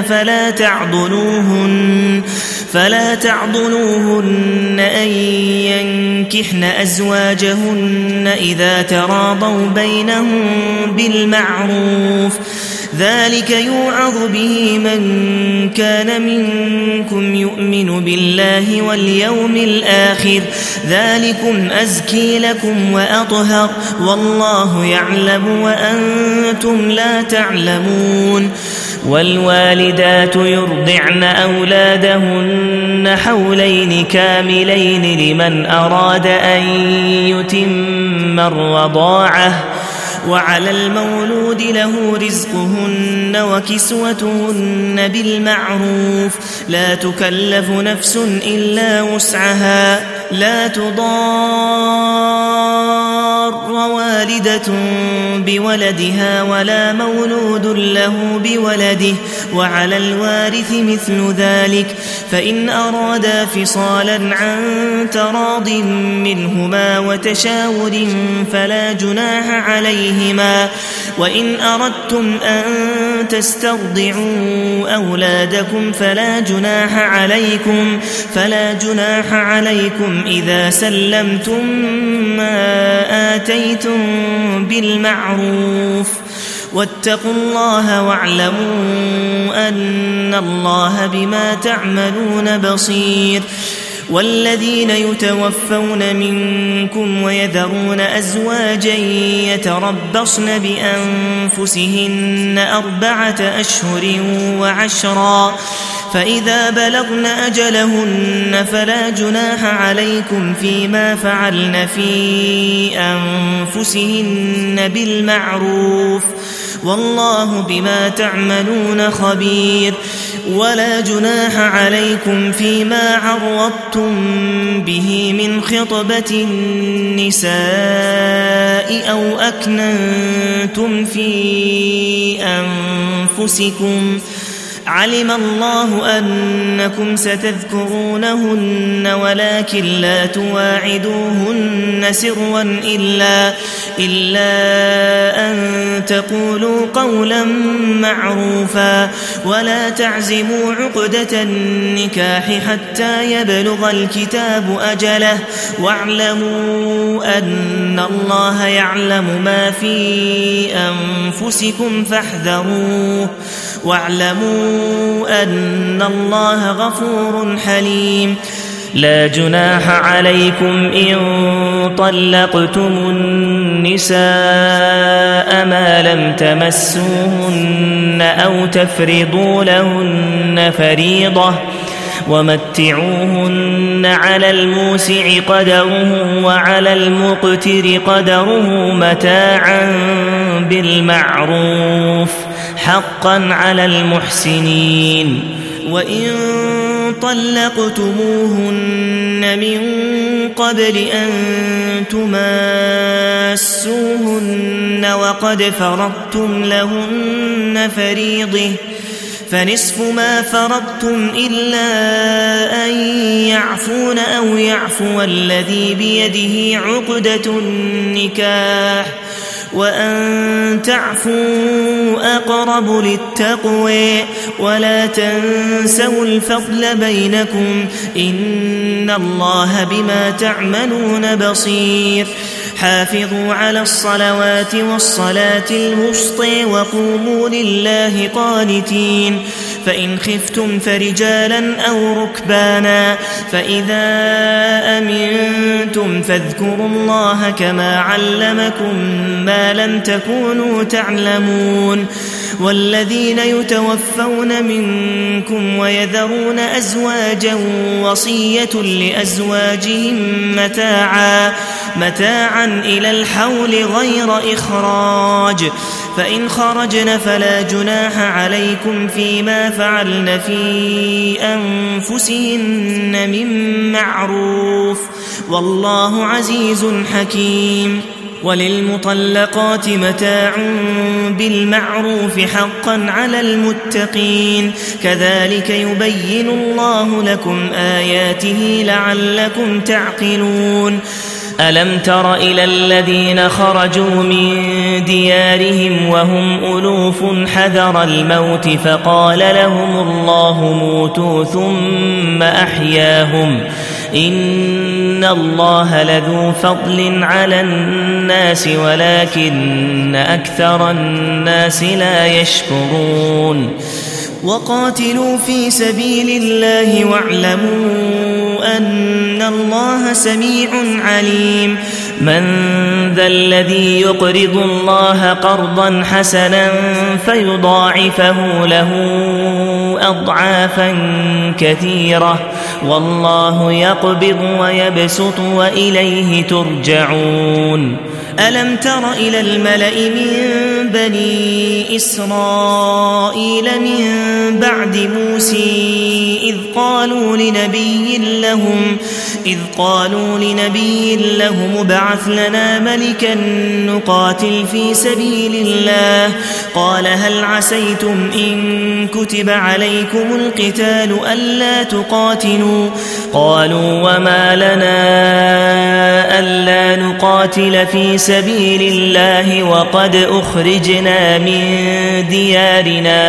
فلا تعضلوهن أن ينكحن أزواجهن إذا تراضوا بينهم بالمعروف ذلك يوعظ به من كان منكم يؤمن بالله واليوم الآخر ذلكم أزكي لكم وأطهر والله يعلم وأنتم لا تعلمون. والوالدات يرضعن أولادهن حولين كاملين لمن أراد أن يتم الرضاعة وعلى المولود له رزقهن وكسوتهن بالمعروف لا تكلف نفس إلا وسعها لا تضار والدة بولدها ولا مولود له بولده وعلى الوارث مثل ذلك فإن أرادا فصالا عن تراض منهما وتشاور فلا جناح عليهما. وإن أردتم أن تسترضعوا أولادكم فلا جناح عليكم إذا سلمتم ما آتيتم بالمعروف واتقوا الله واعلموا أن الله بما تعملون بصير. والذين يتوفون منكم ويذرون أزواجا يتربصن بأنفسهن 4 أشهر وعشرا فإذا بلغن أجلهن فلا جناح عليكم فيما فعلن في أنفسهن بالمعروف والله بما تعملون خبير. ولا جناح عليكم فيما عرضتم به من خطبة النساء أو أكننتم في أنفسكم علم الله أنكم ستذكرونهن ولكن لا تواعدوهن سرا إلا أن تقولوا قولا معروفا ولا تعزموا عقدة النكاح حتى يبلغ الكتاب أجله واعلموا أن الله يعلم ما في أنفسكم فاحذروه واعلموا أن الله غفور حليم. لا جناح عليكم إن طلقتم النساء ما لم تمسوهن أو تفرضوا لهن فريضة ومتعوهن على الموسع قدره وعلى المقتر قدره متاعا بالمعروف حقا على المحسنين. وإن طلقتموهن من قبل أن تماسوهن وقد فرضتم لهن فريضة فنصف ما فرضتم إلا أن يعفون أو يعفو الذي بيده عقدة النكاح وأن تعفوا أقرب للتقوى ولا تنسوا الفضل بينكم إن الله بما تعملون بصير. حافظوا على الصلوات والصلاة الوسطى وقوموا لله قانتين فإن خفتم فرجالا أو ركبانا فإذا أمنتم فاذكروا الله كما علمكم ما لم تكونوا تعلمون. والذين يتوفون منكم ويذرون أزواجا وصية لأزواجهم متاعا إلى الحول غير إخراج، فإن خرجن فلا جناح عليكم فيما فعلن في أنفسهن من معروف، والله عزيز حكيم. وللمطلقات متاع بالمعروف حقا على المتقين، كذلك يبين الله لكم آياته لعلكم تعقلون. ألم تر إلى الذين خرجوا من ديارهم وهم ألوف حذر الموت فقال لهم الله موتوا ثم أحياهم، إن الله لذو فضل على الناس ولكن أكثر الناس لا يشكرون. وقاتلوا في سبيل الله واعلموا أن الله سميع عليم. من ذا الذي يقرض الله قرضا حسنا فيضاعفه له أضعافا كثيرة، والله يقبض ويبسط وإليه ترجعون. ألم تر إلى الملأ من بني إسرائيل من بعد موسى إذ قالوا لنبي لهم ابعث لنا ملكا نقاتل في سبيل الله، قال هل عسيتم إن كتب عليكم القتال ألا تقاتلوا؟ قالوا وما لنا ألا نقاتل في سبيل الله وقد أخرجنا من ديارنا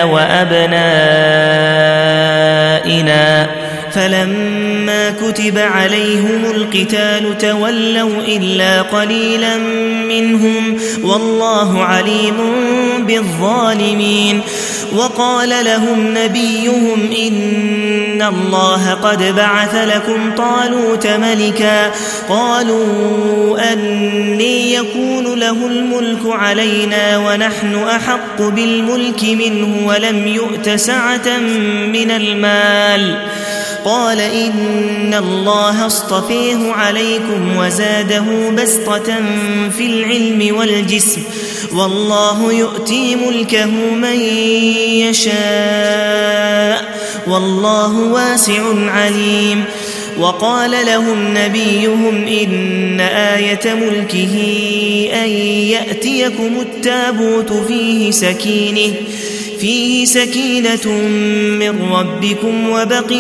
وأبنائنا، فلما كتب عليهم القتال تولوا إلا قليلا منهم، والله عليم بالظالمين. وقال لهم نبيهم إن الله قد بعث لكم طالوت ملكا، قالوا أني يكون له الملك علينا ونحن أحق بالملك منه ولم يؤت سعة من المال، قال إن الله اصطفيه عليكم وزاده بسطة في العلم والجسم، والله يؤتي ملكه من يشاء، والله واسع عليم. وقال لهم نبيهم إن آية ملكه أن يأتيكم التابوت فيه سكينة من ربكم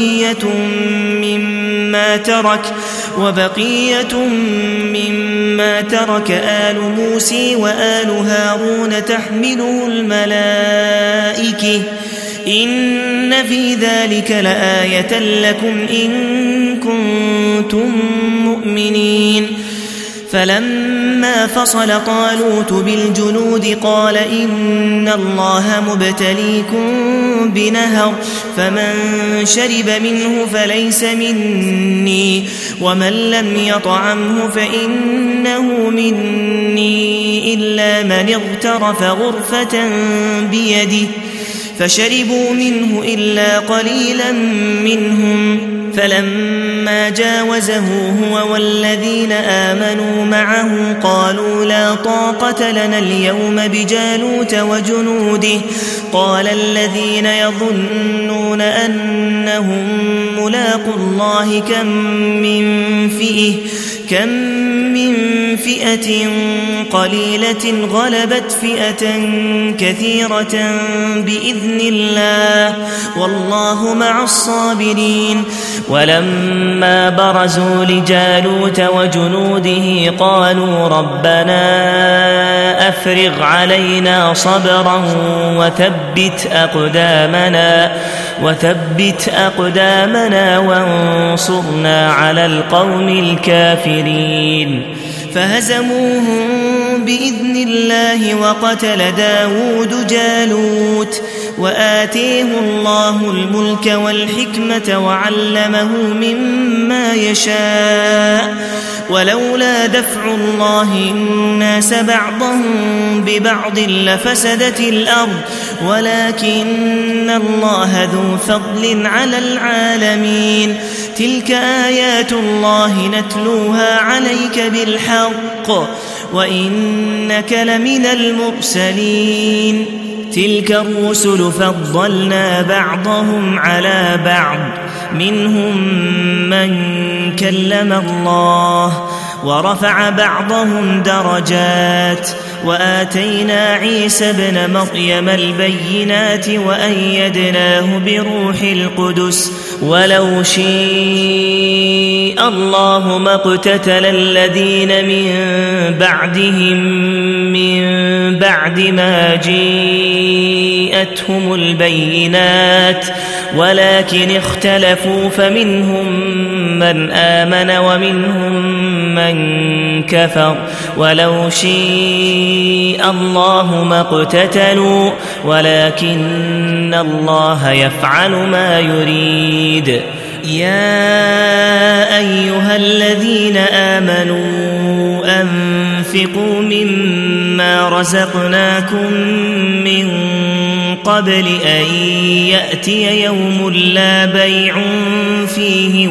وبقية مما ترك آل موسى وآل هارون تحمله الملائكة، إن في ذلك لآية لكم إن كنتم مؤمنين. فلما فصل طالوت بالجنود قال إن الله مبتليكم بنهر، فمن شرب منه فليس مني، ومن لم يطعمه فإنه مني إلا من اغترف غرفة بيده، فشربوا منه إلا قليلا منهم. فلما جاوزه هو والذين آمنوا معه قالوا لا طاقة لنا اليوم بجالوت وجنوده، قال الذين يظنون أنهم ملاقو الله كم من فئة قليلة غلبت فئة كثيرة بإذن الله، والله مع الصابرين. ولما برزوا لجالوت وجنوده قالوا ربنا أفرغ علينا صبرا وثبت أقدامنا وانصرنا على القوم الكافرين. فهزموهم بإذن الله وقتل داود جالوت، وآتيه الله الملك والحكمة وعلمه مما يشاء، ولولا دفع الله الناس بعضهم ببعض لفسدت الأرض، ولكن الله ذو فضل على العالمين. تلك آيات الله نتلوها عليك بالحق وإنك لمن المرسلين تلك الرسل فضلنا بعضهم على بعض منهم من كلم الله ورفع بعضهم درجات وآتينا عيسى ابن مريم البينات وأيدناه بروح القدس ولو شاء الله ما اقتتل الذين من بعدهم من بعد ما جاءتهم البينات ولكن اختلفوا فمنهم من آمن ومنهم من كفر ولو شاء الله ما اقتتلوا ولكن الله يفعل ما يريد يا أيها الذين آمنوا أنفقوا مما رزقناكم من قبل أن يأتي يوم لا بيع فيه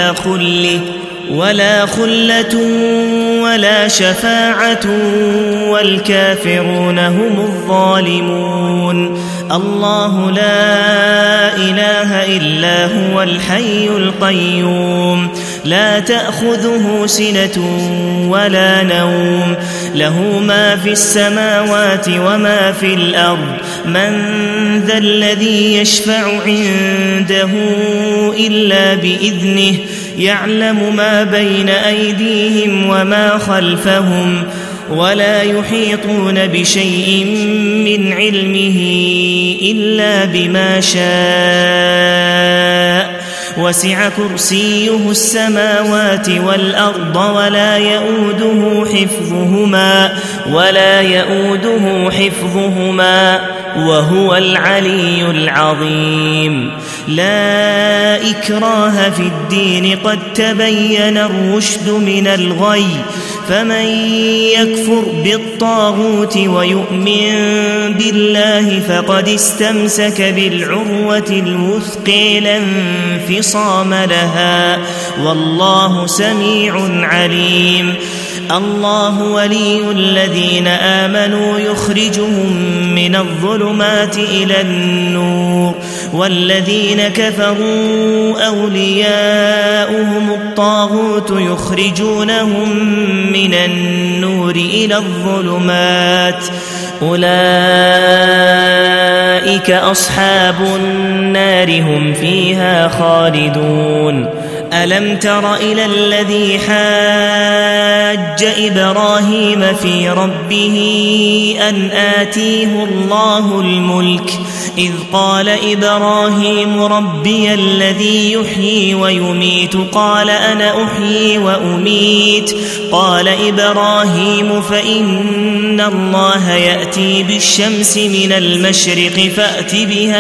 ولا خلة ولا شفاعة والكافرون هم الظالمون الله لا إله إلا هو الحي القيوم لا تأخذه سنة ولا نوم له ما في السماوات وما في الأرض من ذا الذي يشفع عنده إلا بإذنه يعلم ما بين أيديهم وما خلفهم ولا يحيطون بشيء من علمه إلا بما شاء وسع كرسيه السماوات والأرض ولا يؤوده حفظهما وهو العلي العظيم لا إكراه في الدين قد تبين الرشد من الغي فمن يكفر بالطاغوت ويؤمن بالله فقد استمسك بالعروة الوثقى لا انفصام لها والله سميع عليم الله ولي الذين آمنوا يخرجهم من الظلمات إلى النور والذين كفروا أولياؤهم الطاغوت يخرجونهم من النور إلى الظلمات أولئك أصحاب النار هم فيها خالدون ألم تر إلى الذي حاج إبراهيم في ربه أن آتيه الله الملك إذ قال إبراهيم ربي الذي يحيي ويميت قال أنا أحيي وأميت قال إبراهيم فإن الله يأتي بالشمس من المشرق فأت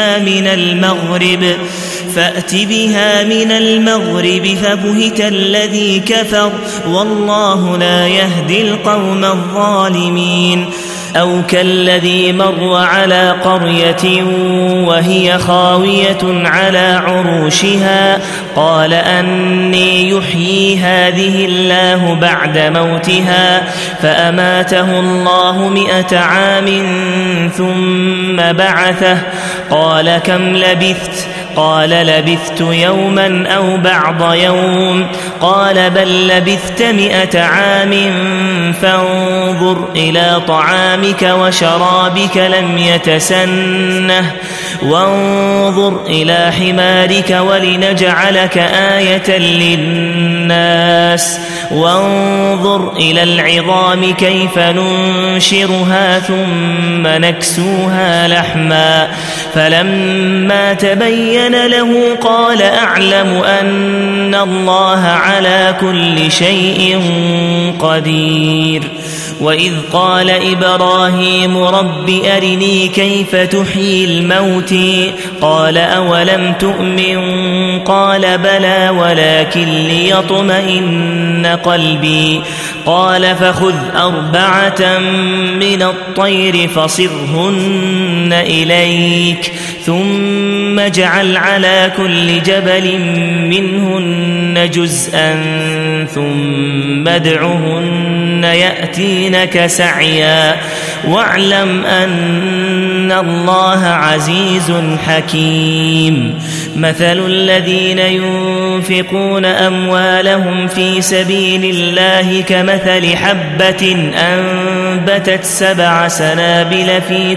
بها من المغرب فبهت الذي كفر والله لا يهدي القوم الظالمين أو كالذي مر على قرية وهي خاوية على عروشها قال أني يحيي هذه الله بعد موتها فأماته الله 100 عام ثم بعثه قال كم لبثت قال لبثت يوما أو بعض يوم قال بل لبثت 100 عام فانظر إلى طعامك وشرابك لم يتسنه وانظر إلى حمارك ولنجعلك آية للناس وانظر إلى العظام كيف ننشرها ثم نكسوها لحما فلما تبين له قال أعلم أن الله على كل شيء قدير وإذ قال إبراهيم رب أرني كيف تحيي الموت قال أولم تؤمن قال بلى ولكن ليطمئن قلبي قال فخذ 4 من الطير فصرهن إليك ثم اجعل على كل جبل منهن جزءا ثم ادعهن يأتينك سعيا واعلم أن الله عزيز حكيم مثل الذين ينفقون أموالهم في سبيل الله كمثل حبة أنبتت 7 سنابل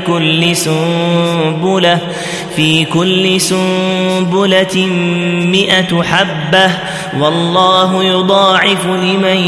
في كل سنبلة 100 حبة والله يضاعف لمن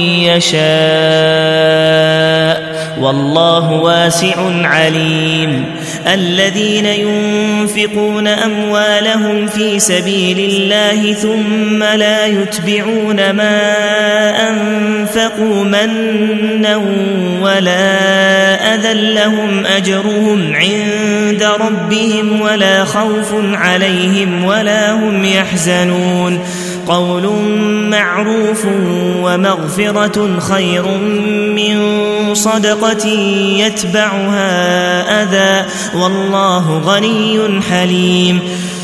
يشاء والله واسع عليم الذين ينفقون أموالهم في سبيل الله ثم لا يتبعون ما أنفقوا منا ولا أذى لهم أجرهم عند ربهم ولا خوف عليهم ولا هم يحزنون قول معروف ومغفرة خير من صدقة يتبعها أذى والله غني حليم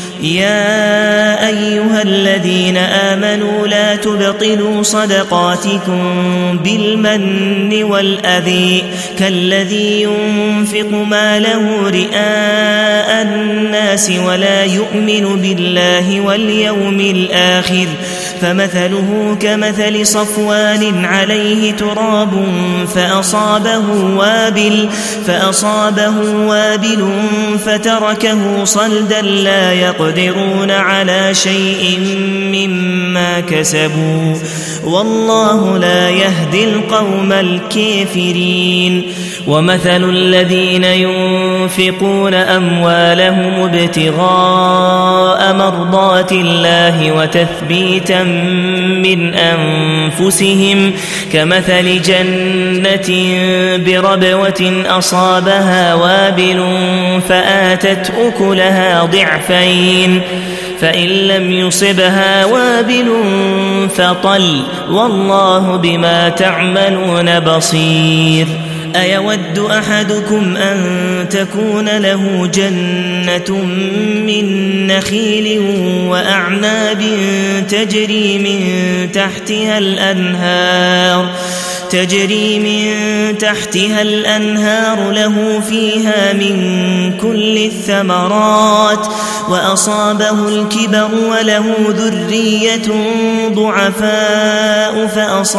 يا أيها الذين آمنوا لا تبطلوا صدقاتكم بالمن والأذى كالذي ينفق ماله رئاء الناس ولا يؤمن بالله واليوم الآخر فمثله كمثل صفوان عليه تراب فأصابه وابل فتركه صلدا لا يقدرون على شيء مما كسبوا والله لا يهدي القوم الكافرين ومثل الذين ينفقون أموالهم ابتغاء مرضات الله وتثبيتا من أنفسهم كمثل جنة بربوة أصابها وابل فآتت أكلها ضعفين فإن لم يصبها وابل فطل والله بما تعملون بصير أيود أحدكم أن تكون له جنة من نخيل وأعناب تجري من تحتها الأنهار له فيها من كل الثمرات وأصابه الكبر وله ذرية ضعفاء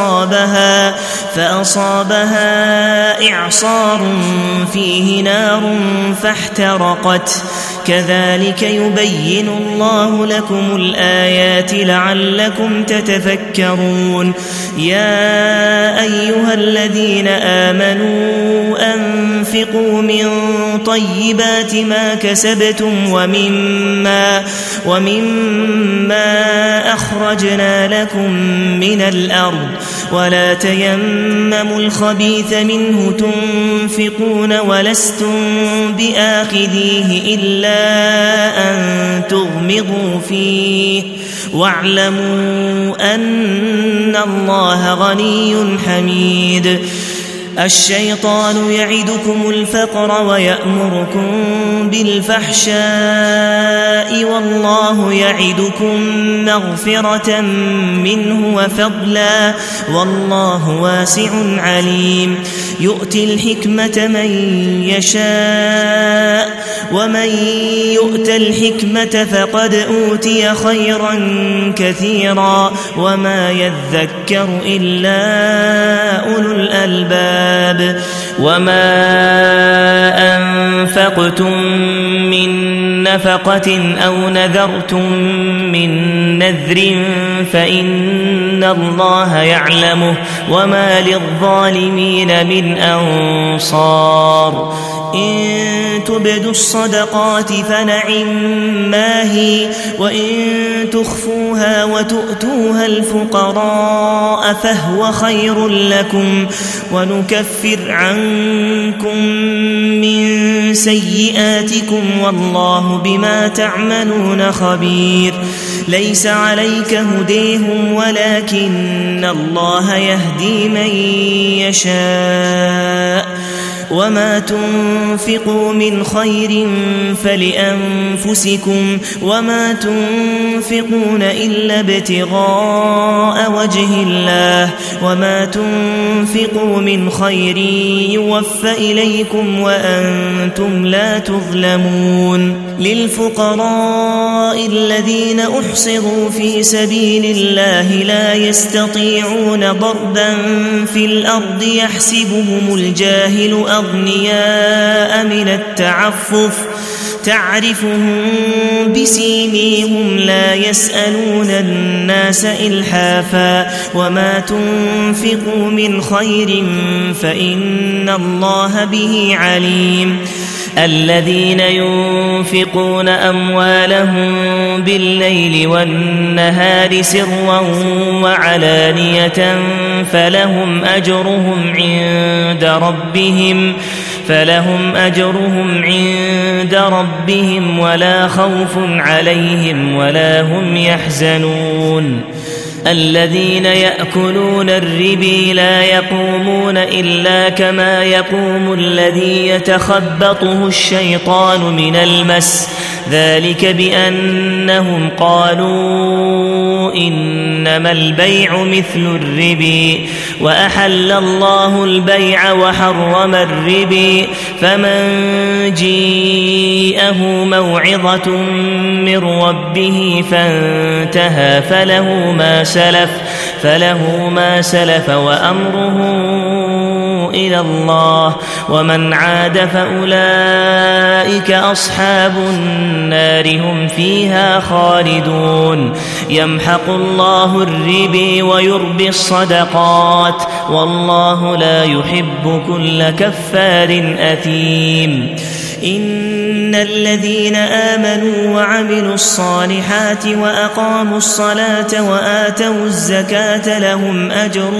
فأصابها إعصار فيه نار فاحترقت كذلك يبين الله لكم الآيات لعلكم تتفكرون يا أيها الذين آمنوا أنفقوا من طيبات ما كسبتم ومما أخرجنا لكم من الأرض ولا تيمموا الخبيث منه تنفقون ولستم بآخذيه إلا أن تغمضوا فيه واعلموا أن الله غني حميد الشيطان يعدكم الفقر ويأمركم بالفحشاء والله يعدكم مغفرة منه وفضلا والله واسع عليم يؤتي الحكمة من يشاء ومن يؤت الحكمة فقد أوتي خيرا كثيرا وما يذكر إلا أولو الألباب وما أنفقتم من نفقة أو نذرتم من نذر فإن الله يعلمه وما للظالمين من أنصار إن تبدوا الصدقات فنعما هي وإن تخفوها وتؤتوها الفقراء فهو خير لكم ونكفر عنكم من سيئاتكم والله بما تعملون خبير ليس عليك هديهم ولكن الله يهدي من يشاء وما تنفقوا من خير فلأنفسكم وما تنفقون إلا ابتغاء وجه الله وما تنفقوا من خير يوفى إليكم وأنتم لا تظلمون للفقراء الذين أحصروا في سبيل الله لا يستطيعون ضربا في الأرض يحسبهم الجاهل أغنياء من التعفف تعرفهم بسيميهم لا يسألون الناس إلحافا وما تنفقوا من خير فإن الله به عليم الذين ينفقون أموالهم بالليل والنهار سرا وعلانية فلهم أجرهم عند ربهم ولا خوف عليهم ولا هم يحزنون الذين يأكلون الربا لا يقومون إلا كما يقوم الذي يتخبطه الشيطان من المس ذلك بأنهم قالوا إنما البيع مثل الربا وأحل الله البيع وحرم الربا فمن جيءه موعظة من ربه فانتهى فله ما سلف وأمره إلى الله ومن عاد فأولئك أصحاب النار هم فيها خالدون يمحق الله الربا ويربي الصدقات والله لا يحب كل كفار أثيم إن الذين آمنوا وعملوا الصالحات وأقاموا الصلاة وآتوا الزكاة لهم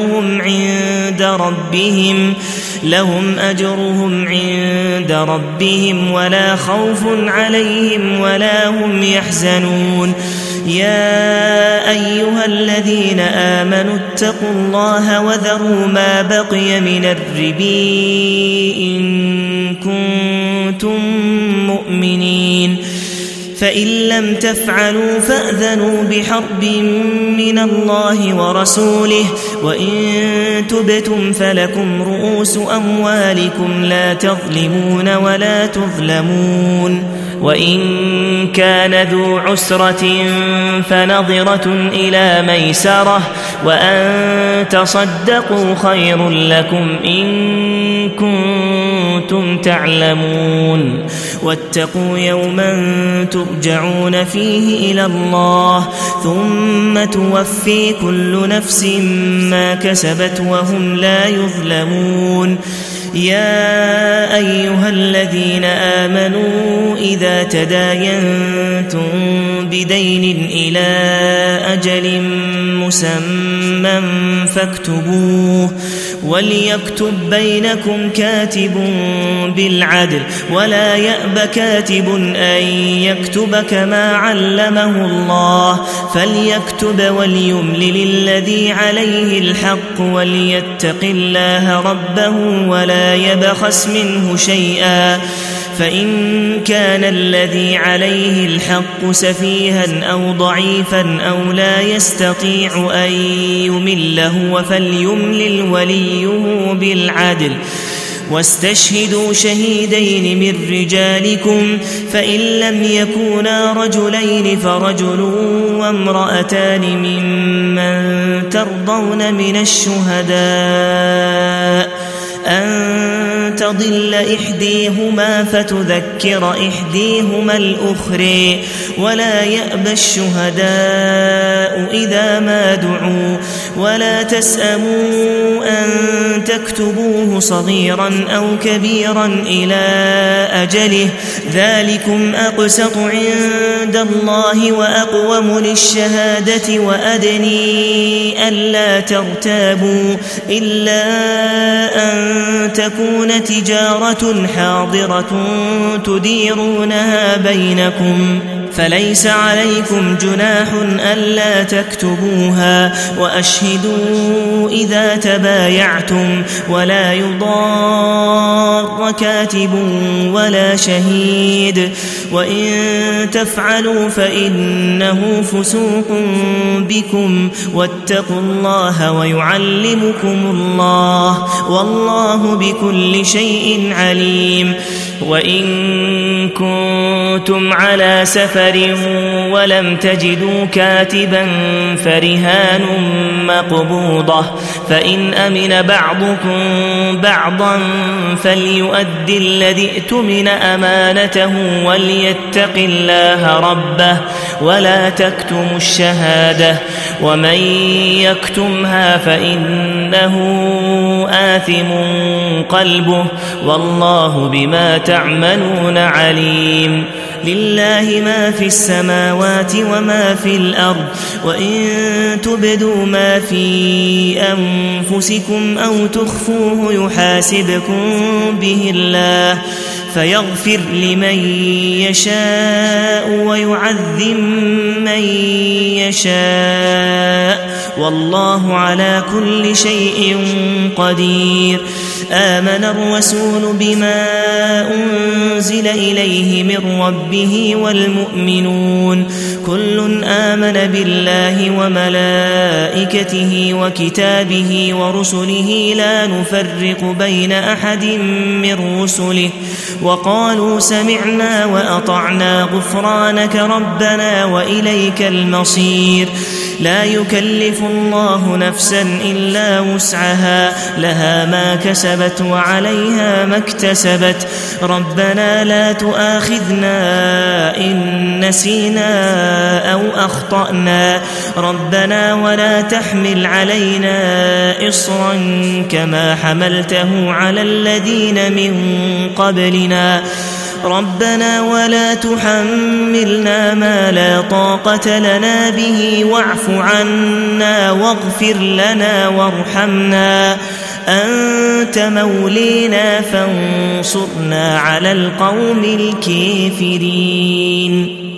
أجرهم عند ربهم ولا خوف عليهم ولا هم يحزنون يا أيها الذين آمنوا اتقوا الله وذروا ما بقي من الربا إن كنتم مؤمنين فإن لم تفعلوا فأذنوا بحرب من الله ورسوله وإن تبتم فلكم رؤوس أموالكم لا تظلمون ولا تظلمون وإن كان ذو عسرة فنظرة إلى ميسرة وأن تصدقوا خير لكم إن كنتم تعلمون واتقوا يوما ترجعون فيه إلى الله ثم توفي كل نفس ما كسبت وهم لا يظلمون يا أيها الذين آمنوا إذا تداينتم بدين إلى أجل مسمى فاكتبوه وليكتب بينكم كاتب بالعدل ولا يأب كاتب أن يكتب كما علمه الله فليكتب وليملل الذي عليه الحق وليتق الله ربه ولا يبخس منه شيئا فإن كان الذي عليه الحق سفيها أو ضعيفا أو لا يستطيع أن يمله فليملل وليه بالعدل واستشهدوا شهيدين من رجالكم فإن لم يكونا رجلين فرجل وامرأتان ممن ترضون من الشهداء أن تضل إحديهما فتذكر إحديهما الأخرى ولا يأبى الشهداء إذا ما دعوا ولا تسأموا أن تكتبوه صغيرا أو كبيرا إلى أجله ذلكم أقسط عند الله وأقوم للشهادة وأدني ألا ترتابوا إلا أن تكون تجارة حاضرة تديرونها بينكم فليس عليكم جناح ألا تكتبوها وأشهدوا إذا تبايعتم ولا يضار كاتب ولا شهيد وإن تفعلوا فإنه فسوق بكم واتقوا الله ويعلمكم الله والله بكل شيء عليم. وإن كنتم على سفر ولم تجدوا كاتبا فرهان مقبوضة فإن أمن بعضكم بعضا فليؤد الذي ائتمن أمانته وليتق الله ربه ولا تكتموا الشهادة ومن يكتمها فإنه آثم قلبه والله بما تعملون عليم. لله ما في السماوات وما في الأرض وإن تبدوا ما في أنفسكم أو تخفوه يحاسبكم به الله فيغفر لمن يشاء ويعذب من يشاء والله على كل شيء قدير. آمن الرسول بما أنزل إليه من ربه والمؤمنون كل آمن بالله وملائكته وكتابه ورسله لا نفرق بين أحد من رسله وقالوا سمعنا وأطعنا غفرانك ربنا وإليك المصير. لا يكلف الله نفسا إلا وسعها لها ما كسبت وعليها ما اكتسبت ربنا لا تؤاخذنا إن نسينا أو أخطأنا ربنا ولا تحمل علينا إصرا كما حملته على الذين من قبلنا ربنا ولا تحملنا ما لا طاقة لنا به واعف عنا واغفر لنا وارحمنا أنت مولينا فانصرنا على القوم الكافرين.